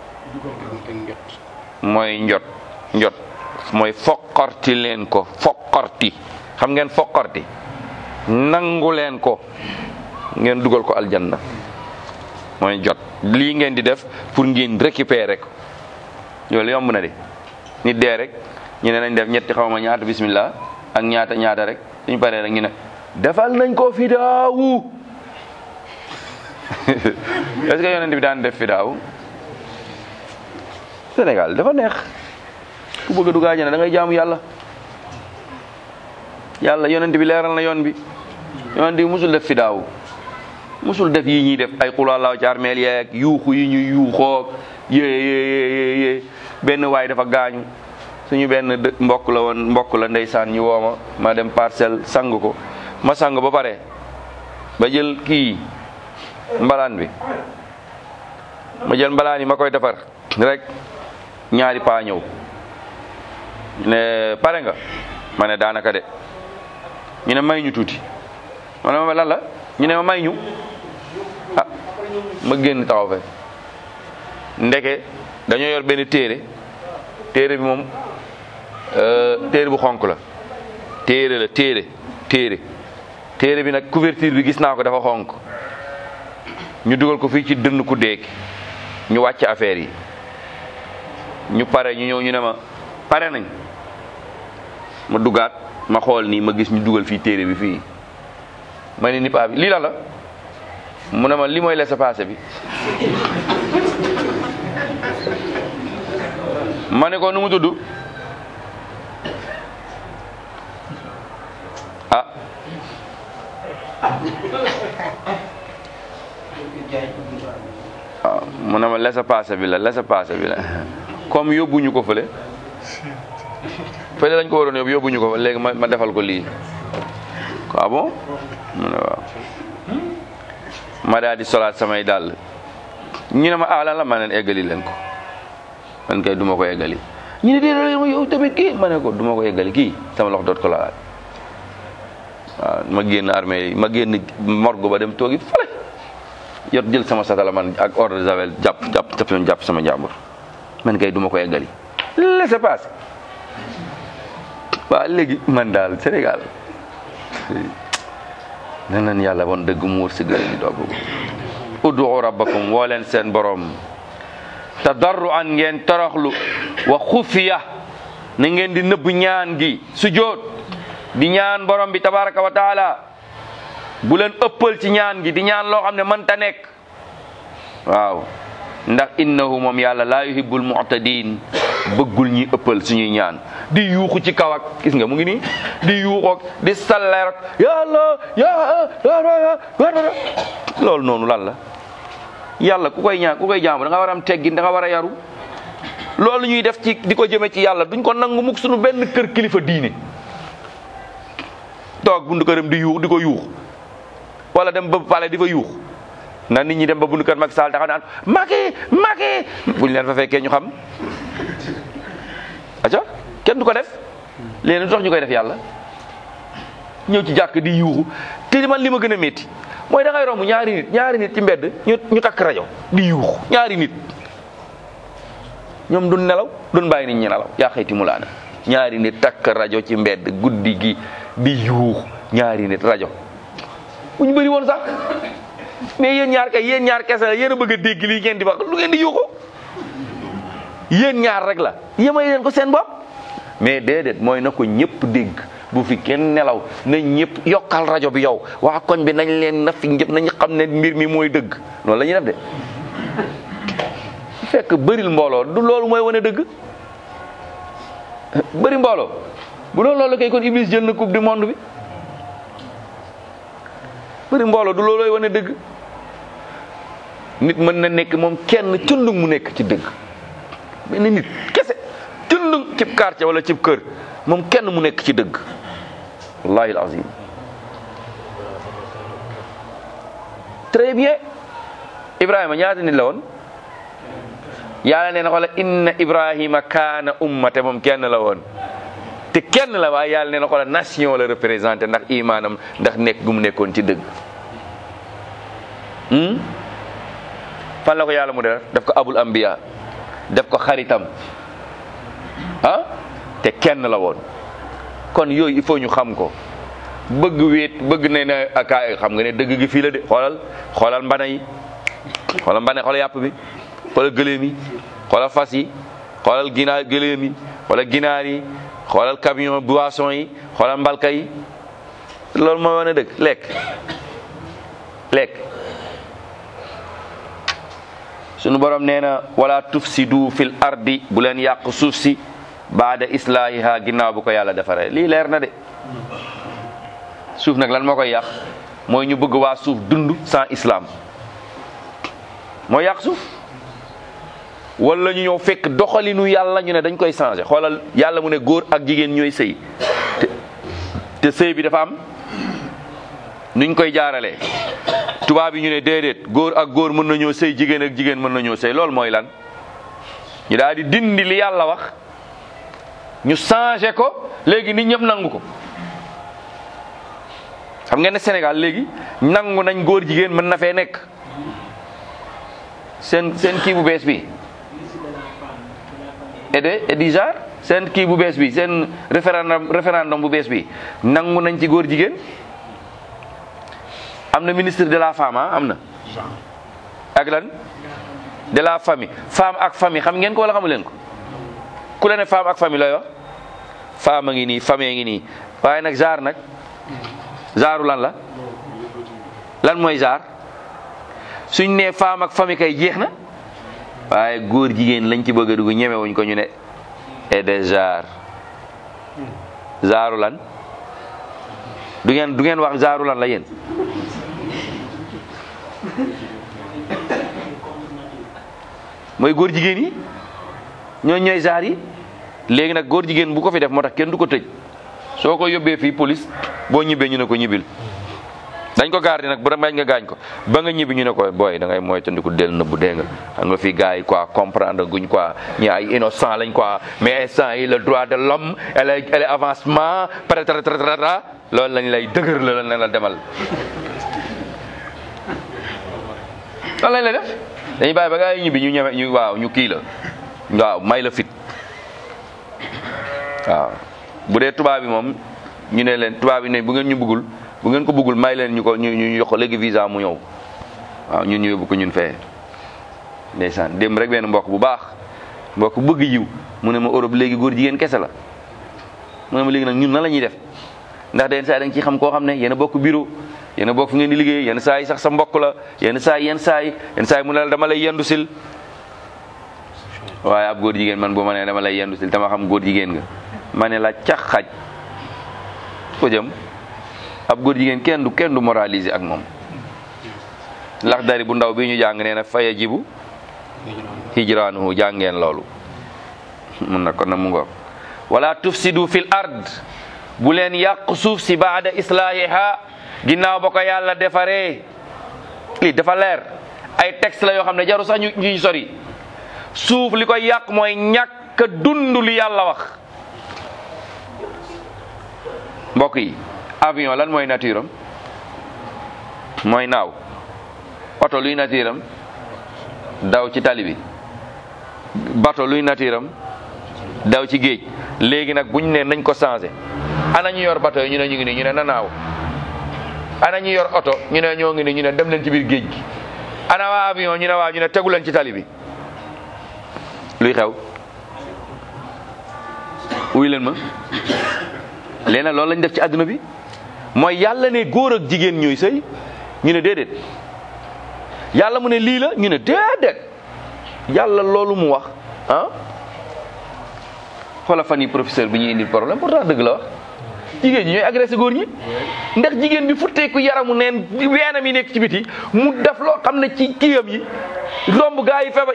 mooy njot njot mooy foqarti leen ko foqarti xam ngeen foqarti nangu leen ko ngeen dugal ko aljanna mooy jot lii ngeen di def pour ngeen récupérer ko loolu yomb na de nit dee rek ñu ne nañ def ñetti xaw ma ñaata bismillah ak ñaata ñaata rek suñu paree rek ñu ne defal nañ ko fidaawu est-ce que yonent bi daan def fidaawu Sénégal dafa neex ku bëgg a dugg àjjana da ngay jaamu yàlla yàlla yonent bi leeral na yoon bi yonent bi musul def fidaawu musul def yi ñuy def ay xulaalaaw ci armeel yeeg yuuxu yi ñuy yuuxoog yée yée yée benn waay dafa gaañu suñu benn dë mbokk la woon mbokk la ndeysaan ñu wooma ma dem parcelle sang ko ma sang ba pare ba jël kii mbalaan bi ma jël mbalaan yi ma koy defar rek ñaari paa ñëw ne pare nga ma ne daanaka de ñu ne may ñu tuuti ma ne ma lan la ñu ne ma may ñu ah ma génn taxaw fe ndeke dañoo yor benn téere téere bi moom téere bu xonk la téere la téere téere téere bi nag couverture bi gis naa ko dafa xonk ñu dugal ko fii ci dënn ku deeki ñu wàcc affaire yi ñu pare ñu ñëw ñu ne ma pare nañ ma dugaat ma xool nii ma gis ñu dugal fii téere bi fii ma ne ni paa bi lii la la mu ne ma li mooy laissez-passer bi ma ne ko nu mu tudd ah waaw mu ne ma laissez-passer bi la laissez-passer bi la comme yóbbuñu ko fële fële lañ ko waroon yóbbu yóbbuñu ko léegi ma ma defal ko lii ah bon mu ne waaw ma daal di solaat samay dàll ñu ne ma ah lan la ma leen eggali leen ko man kay duma ko eggali ñu ne déedéet yow tamit kii ma ne ko duma ko eggali kii sama loxo doot ko laalaat waaw ma génn armée yi ma génn morgue ba dem toogi fële jot jël sama satala man ak ordre de javel jàpp jàpp jàpp jàpp sama njàmbur man kay duma ko eggali laissez passer waaw léegi man daal Sénégal nan leen yàlla woon dëgg mu wër si gërëm ñu doog ud'u rabbakum woo leen seen borom tadarruan ngeen toroxlu wa xufiya na ngeen di nëbb ñaan gi sujjóot di ñaan borom bi tabaraka wa taala bu leen ëppal ci ñaan gi di ñaan loo xam ne mënta nekk waaw ndax innahu moom yàlla laa yuhibbul mu'tadin bëggul ñi ëppal suñuy ñaan di yuuxu ci kaw ak gis nga mu ngi nii di yuuxu ak di salleer ak yàlla ya loolu noonu lan la yàlla ku koy ñaan ku koy jaamu da nga war a am teggin da nga war a yaru loolu ñuy def ci di ko jëme ci yàlla duñ ko nangu mukk suñu benn kër kilifa diine toog bundu këram di yuux di ko yuux wala dem ba pale di fa yuux na nit ñi dem ba bundu kër Macky Sall taxaw naan Macky Macky buñ leen fa fekkee ñu xam aca kenn du ko def léegi lu tax ñu koy def yàlla ñëw ci jàkk di yuuxu te man li ma gën a métti mooy da ngay romb ñaari nit ñaari nit ci mbedd ñu ñu takk rajo di yuuxu ñaari nit ñoom duñ nelaw duñ bàyyi nit ñi nelaw yaa xayti mu laana ñaari nit takk rajo ci mbedd guddi gi di yuuxu ñaari nit rajo bu ñu bëri woon sax mais yéen ñaar kay yéen ñaar kese la yéen a bëgg a dégg lii ngeen di wax lu ngeen di yuuxu yéen ñaar rek la yéemay leen ko seen bopp mais déedéet mooy na ko ñëpp dégg bu fi kenn nelaw nañ ñëpp yokkal rajo bi yow waa koñ bi nañ leen na fi ñëpp nañ xam ne mbir mi mooy dëgg noonu la ñuy def de fekk bëril mbooloo du loolu mooy wane dëgg bëri mbooloo bu doon loolu kay kon Iblis jël na coupe du monde bi bëri mbooloo du loolooy wane dëgg nit mën na nekk moom kenn cundung mu nekk ci dëgg benn nit kese cundung cib quartier wala cib kër moom kenn mu nekk ci dëgg wallahi alazim très bien Ibrahima ñaata nit la woon yàlla nee na xoolal inna Ibrahima kaana ummate moom kenn la woon te kenn la waaye yàlla nee na xoolal nation la représenté ndax imaanam ndax nekk gu mu nekkoon ci dëgg fan la ko yàlla mu def def ko abul anbiya def ko xaritam ah te kenn la woon kon yooyu il faut ñu xam ko bëgg wéet bëgg ne ne akaay xam nga ne dëgg gi fii la de xoolal xoolal mbana yi xoolal mbana xoolal yàpp bi xoolal gëléem yi xoolal fas yi xoolal ginaar gëléem yi xoolal ginaar yi xoolal camion boisson yi xoolal mbalka yi loolu mooy wane dëgg lekk lekk sunu borom nee na wala tufsidu fil ardi bu leen yàq suuf si baada islahiha ginnaaw bu ko yàlla defaree lii leer na de suuf nag lan moo koy yàq mooy ñu bëgg waa suuf dund sans islam mooy yàq suuf wala ñu ñëw fekk doxalinu yàlla ñu ne dañ koy changé xoolal yàlla mu ne góor ak jigéen ñooy sëy te te sëy bi dafa am nuñ koy jaaralee tubaab yi ñu ne déedéet góor ak góor mën nañoo sëy jigéen ak jigéen mën nañoo sëy loolu mooy lan ñu daal di dindi li yàlla wax ñu changé ko léegi nit ñëpp nangu ko xam ngeen ne Sénégal léegi nangu nañ góor jigéen mën na fee nekk seen seen kii bu bees bi ede edizar seen kii bu bees bi seen référendum référendum bu bees bi nangu nañ ci góor jigéen am na ministre de la femme am na ak lan de la famille femme ak famille xam ngeen ko wala xamu leen ko ku la ne femme ak famille lay wax femme a ngi nii famille ngi nii waaye nag genre nag genre lan la lan mooy genre suñ ne femme ak famille kay jeex na waaye góor jigéen lañ ci bëgg a dugg ñemewuñ ko ñu ne et de genre genre lan du ngeen du ngeen wax genre lan la yéen mooy góor jigéen yi ñoo ñooy genre yi léegi nag góor jigéen bu ko fi def moo tax kenn du ko tëj soo ko yóbbee fii police boo ñibbee ñu ne ko ñibbil dañ ko garder nag bu bañ nga gaañ ko ba nga ñibbi ñu ne ko booy da ngay moytandiku del na bu dee nga xam nga fii gars yi quoi comprendre guñ quoi ñi ay innocent lañ quoi mais instant yi le droit de l'homme elle est elle est avancement parataratarata loolu lañ lay dëgër la la la demal loolu lañ lay def dañuy bàyyi ba gars yi ñibbi ñu ñeme ñu waaw ñu kii la waaw may la fit waaw bu dee tubaab bi moom ñu ne leen tubaab bi ne bu ngeen ñu bëggul bu ngeen ko bëggul may leen ñu ko ñu ñu jox ko léegi visa mu ñëw waaw ñun ñu yóbbu ko ñun fee ndeysaan démb rek benn mbokk bu baax mbokk bëgg yiw mu ne ma Europe léegi góor jigéen kese la mu ne ma léegi nag ñun nan la ñuy def ndax den saa yi da nga ciy xam koo xam ne yéen a bokk bureau yéen a bokk fu ngeen di liggéey yenn saa yi sax sa mbokk la yenn saa yi yenn saa yi yenn saa yi mu ne la dama lay yendu sil waaye ab góor jigéen man bu ma nee dama lay yendu sil dama xam góor jigéen nga ma ne la cax xaj ko jëm ab góor jigéen kenn du kenn du moraliser ak moom Laxdari bu ndaw bi ñu jàng nee na faya jibu hijraanuhu jàngeen loolu mun na kon na mu ngoog wala tufsidu fil ard bu leen yàq suuf si baada islahiha ginnaaw ba ko yàlla defaree lii dafa leer ay texte la yoo xam ne jaru sax ñu ñu sori suuf li koy yàq mooy ñàkk a dund li yàlla wax mbokk yi avion lan mooy nature am mooy naaw oto luy nature am daw ci tali bi bato luy nature am daw ci géej léegi nag buñ ne nañ ko changé ana ñu yor bato yi ñu ne ñu ngi nii ñu ne na naaw ana ñu yor oto ñu ne ñoo ngi nii ñu ne dem leen ci biir géej gi ana waa avion ñu ne waa ñu ne tegu leen ci tali bi luy xew wuy leen ma léegi nag loolu lañ def ci àdduna bi mooy yàlla ne góor ak jigéen ñooy sëy ñu ne déedéet yàlla mu ne lii la ñu ne déedéet yàlla loolu mu wax ah xoola fan yi professeur bi ñuy indil problème pourtant dëgg la wax jigéen ñi ñooy agressé góor ñi ndax jigéen bi futteeku yaramu neen weenam yi nekk ci biti mu def loo xam ne ci kiyam yi romb gaa yi feebar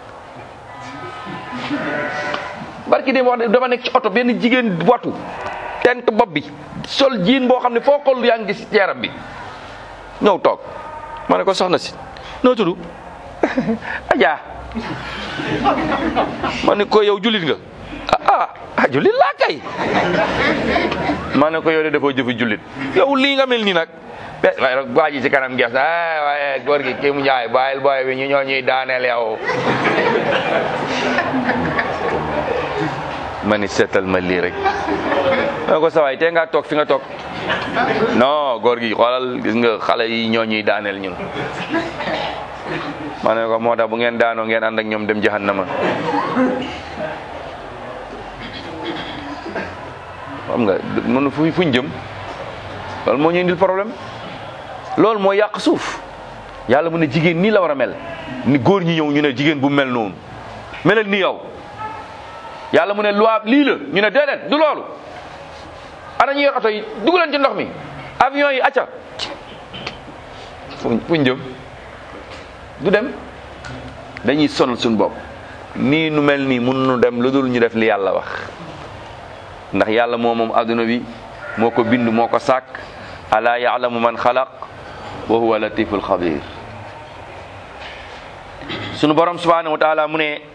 barki dem wax dafa nekk ci oto benn jigéen watu tent bopp bi sol jiin boo xam ne foo xool yaa ngi gis yaram bi ñëw toog ma ne ko soxna si noo tudd Adja ma ne ko yow jullit nga ah ah jullit laa kay ma ne ko yow de dafa jëfi jullit yow lii nga mel nii nag waaye rek waa ji ci kanam gees ah waaye góor gi kii mu njaay bàyyil booy bi ñu ñoo ñuy daaneel yow ma ni seetal ma lii rek ma ne ko sawaay tee nga toog fi nga toog non góor gi xoolal gis nga xale yi ñoo ñuy daaneel ñun ma ne ko moo tax bu ngeen daanoo ngeen ànd ak ñoom dem jahannama xam nga mënu fu fuñ jëm loolu moo ñu indil problème loolu moo yàq suuf yàlla mu ne jigéen nii la war a mel ni góor ñi ñëw ñu ne jigéen bu mel noonu melal ni yow yàlla mu ne loi lii la ñu ne déedéet du loolu ana ñu yor oto yi dugg leen ci ndox mi avion yi acca fuñ fuñ jëm du dem dañuy sonal suñu bopp nii nu mel nii mun nu dem lu dul ñu def li yàlla wax ndax yàlla moo moom adduna bi moo ko bind moo ko sàkk ala yaalamu man xalaq wa huwa latiful xabir sunu borom subhanahu wa taala mu ne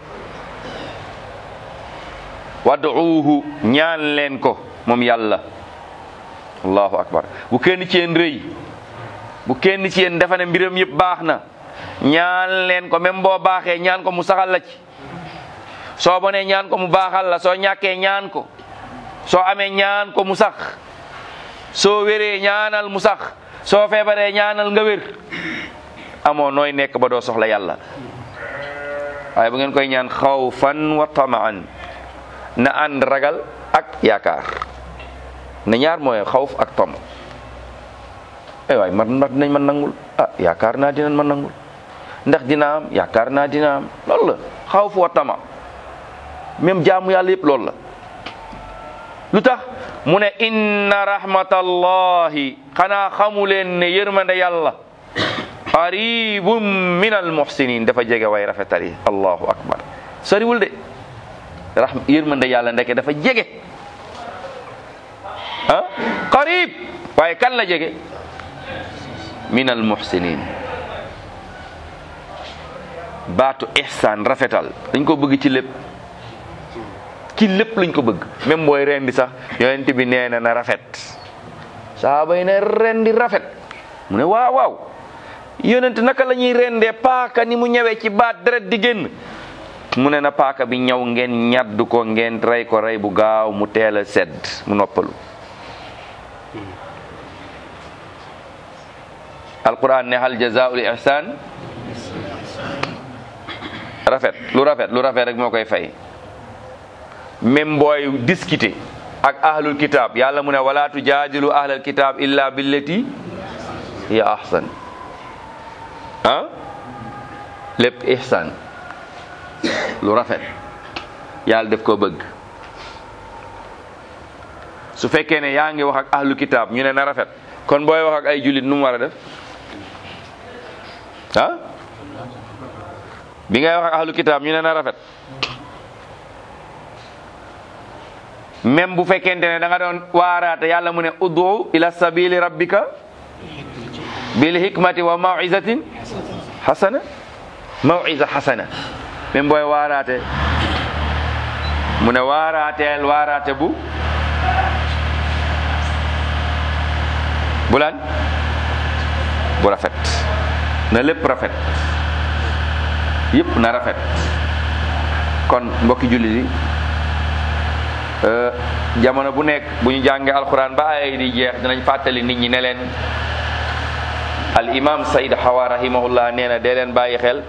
wad'uuhu ñaan leen ko moom yàlla allahu akbar bu kenn ci yéen rëy bu kenn ci yéen dafa ne mbiram yëpp baax na ñaan leen ko même boo baaxee ñaan ko mu saxal la ci soo bonee ñaan ko mu baaxal la soo ñàkkee ñaan ko soo amee ñaan ko mu sax soo wéree ñaanal mu sax soo feebaree ñaanal nga wér amoo nooy nekk ba doo soxla yàlla waaye bu ngeen koy ñaan xawfan wa tamaan na ànd ragal ak yaakaar na ñaar mooy xawf ak tom ay waay man ndax dinañ ma nangul ah yaakaar naa dinañ ma nangul ndax dina am yaakaar naa dina am loolu la xawf wa tama même jaamu yàlla yëpp loolu la lu tax mu ne inna rahmatallahi xanaa xamu leen ne yërmande yàlla qaribum min al muhsinin dafa jege way rafetal yi allahu akbar soriwul de rahm yërmande yàlla ndeke dafa jege ah qarib waaye kan la jege min al muhsinin baatu ihsan rafetal dañ ko bëgg ci lépp ci lépp lañ ko bëgg même booy rendi sax yonent bi nee na na rafet saaba yi ne rendi rafet mu ne waaw waaw yonent naka la ñuy rendee paaka ni mu ñëwee ci baat deret di génn mu ne na paaka bi ñëw ngeen ñaddu ko ngeen rey ko rey bu gaaw mu teel a sedd mu noppalu alquran ne hal jazaa'ul ihsan rafet lu rafet lu rafet rek moo koy fay même booy discuter ak ahlul kitab yàlla mu ne wala tujaadilu ahlal kitab illa billati hiya ahsan ah lépp ihsan lu rafet yàlla def ko bëgg. su fekkee ne yaa ngi wax ak ahlu kitaab ñu ne na rafet kon booy wax ak ay jullit nu mu war a def ah bi ngay wax ak ahlu kitaab ñu ne na rafet même bu fekkente ne da nga doon waaraate yàlla mu ne ud'u ila sabili rabbika bil hikmati wa mawizatin hasana mawiza hasana même booy waaraate mu ne waaraateel waaraate bu bu lan bu rafet na lépp rafet yëpp na rafet. kon mbokki jullit yi jamono bu nekk bu ñu jàngee alquran ba ay di jeex dinañ fàttali nit ñi ne leen al imam Saïd Hawa rahimahullah nee na dee leen bàyyi xel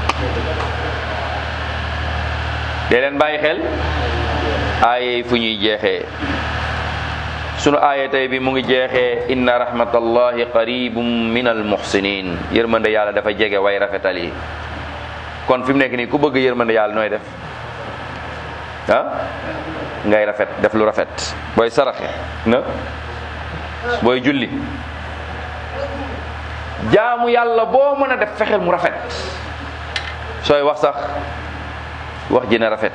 dee leen bàyyi xel aaye fu ñuy jeexee. sunu aaya tey bi mu ngi jeexee inna rahmatallahi qaribum min al muhsinin yërmande yàlla dafa jege way rafetal yi. kon fi mu nekk nii ku bëgg yërmande yàlla nooy def ah ngay rafet def lu rafet booy saraxe na booy julli jaamu yàlla boo mën a def fexeel mu rafet sooy wax sax wax ji na rafet.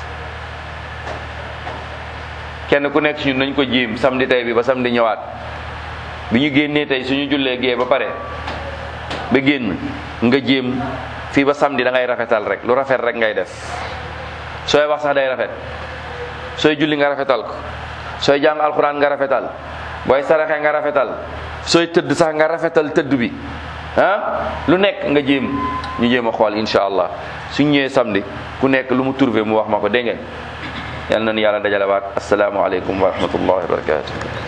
kenn ku nekk suñu nañ ko jéem samedi tey bi ba samedi ñëwaat bi ñu génnee tey suñu jullee gee ba pare ba génn nga jéem fii ba samedi da ngay rafetal rek lu rafet rek ngay def. sooy wax sax day rafet sooy julli nga rafetal ko sooy jàng alxuraan nga rafetal booy saraxe nga rafetal sooy tëdd sax nga rafetal tëdd bi ah lu nekk nga jéem ñu jéem a xool insha allah suñ ñëwee samedi ku nekk lu mu trouvé mu wax ma ko dégg ngeen. yal na nu yàlla dajalewaat assalaamu aleykum wa rahmatullahi wa barakatuh.